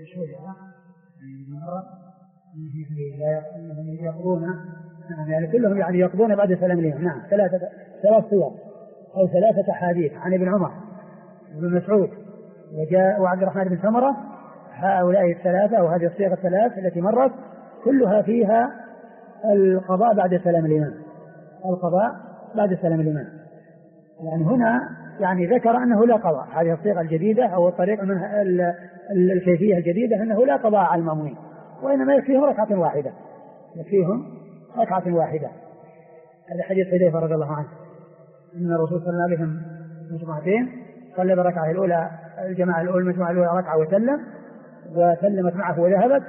[SPEAKER 2] يعني كلهم يعني يقضون بعد سلام الإمام. نعم، ثلاث صيغ أو ثلاثة أحاديث عن ابن عمر وابن مسعود وعبد الرحمن بن سمرة، هؤلاء الثلاثة أو هذه الصيغ الثلاث التي مرت كلها فيها القضاء بعد سلام الإمام، القضاء بعد سلام الإمام. يعني هنا يعني ذكر أنه لا قضاء، هذه الصيغة الجديدة أو الطريقة من الكيفية الجديدة أنه لا قضاء على المأمومين، وإنما يكفيهم ركعة واحدة. هذا حديث حذيفة رضي الله عنه أن الرسول صلى الله عليه وسلم مجموعتين، صلى بركعة الأولى الجماعة الأولى المجموعة الأولى ركعة وسلمت معه وذهبت،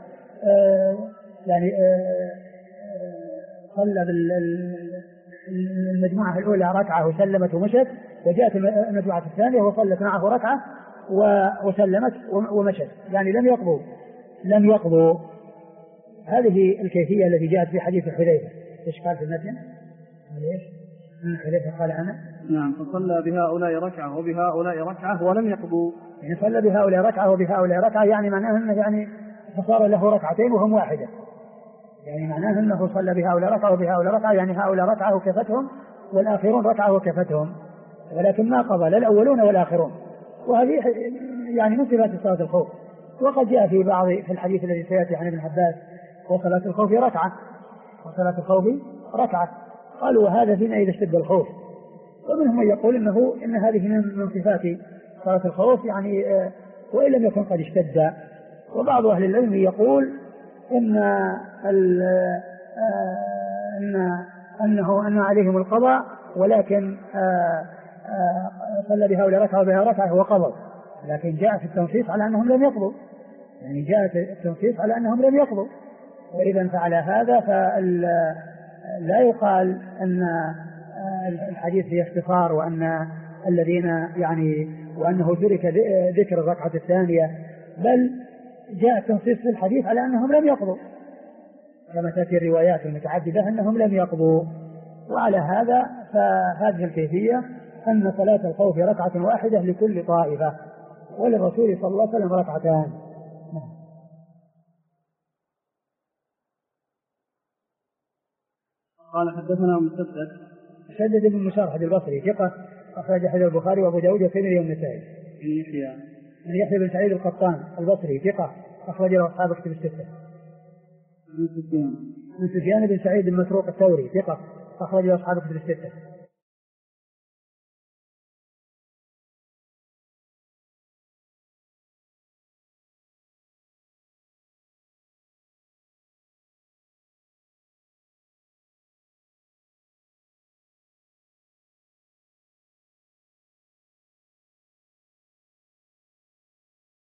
[SPEAKER 2] صلى المجموعة الأولى ركعة وسلمت ومشت، وجاءت المجموعة الثانية وصلت معه ركعة وسلمت ومشت، يعني لم يقضوا. هذه الكيفية التي جاءت في حديث حذيفة. ايش قال في المتن؟ حذيفة قال أنا
[SPEAKER 1] نعم، فصلى بهؤلاء ركعة وبهؤلاء ركعة ولم يقضوا،
[SPEAKER 2] يعني صلى بهؤلاء ركعة وبهؤلاء ركعة، يعني معناه أنه يعني فصار له ركعتين وهم واحدة، يعني معناه أنه صلى بهؤلاء ركعة وبهؤلاء ركعة، يعني هؤلاء ركعة وكفتهم والآخرون ركعة وكفتهم، ولكن ما قضى لا الأولون والآخرون. وهذه يعني من صفات صلاة الخوف. وقد جاء في الحديث الذي سيأتي عن ابن عباس وصلاة الخوف ركعة، قالوا وهذا فينا إذا اشتد الخوف. ومنهم من يقول إن هذه من صفات صلاة الخوف، يعني وإن لم يكن قد اشتد. وبعض أهل العلم يقول أن عليهم القضاء، ولكن صلى بها ولا ركعة وبها ركعة هو قضوا، لكن جاء في التنصيص على أنهم لم يقضوا، يعني جاء في التنصيص على أنهم لم يقضوا. وإذا فعل هذا فلا يقال أن الحديث فيه اختصار وأن الذين يعني وأنه ترك ذكر الركعة الثانية، بل جاء التنصيص في الحديث على أنهم لم يقضوا، كما تأتي الروايات المتعددة أنهم لم يقضوا. وعلى هذا فهذه الكيفية أن صلاة الخوف ركعة واحدة لكل طائفة، وللرسول صلى الله عليه وسلم ركعتان.
[SPEAKER 1] قال حدثنا
[SPEAKER 2] مسدد بن مشارحة البصري ثقة أخرج حديث البخاري وأبو داود والترمذي والنسائي. يحيى بن سعيد القطان البصري ثقة أخرج له أصحاب كتب الستة.
[SPEAKER 1] عن
[SPEAKER 2] سفيان بن سعيد المسروق الثوري ثقة أخرج له أصحاب كتب الستة.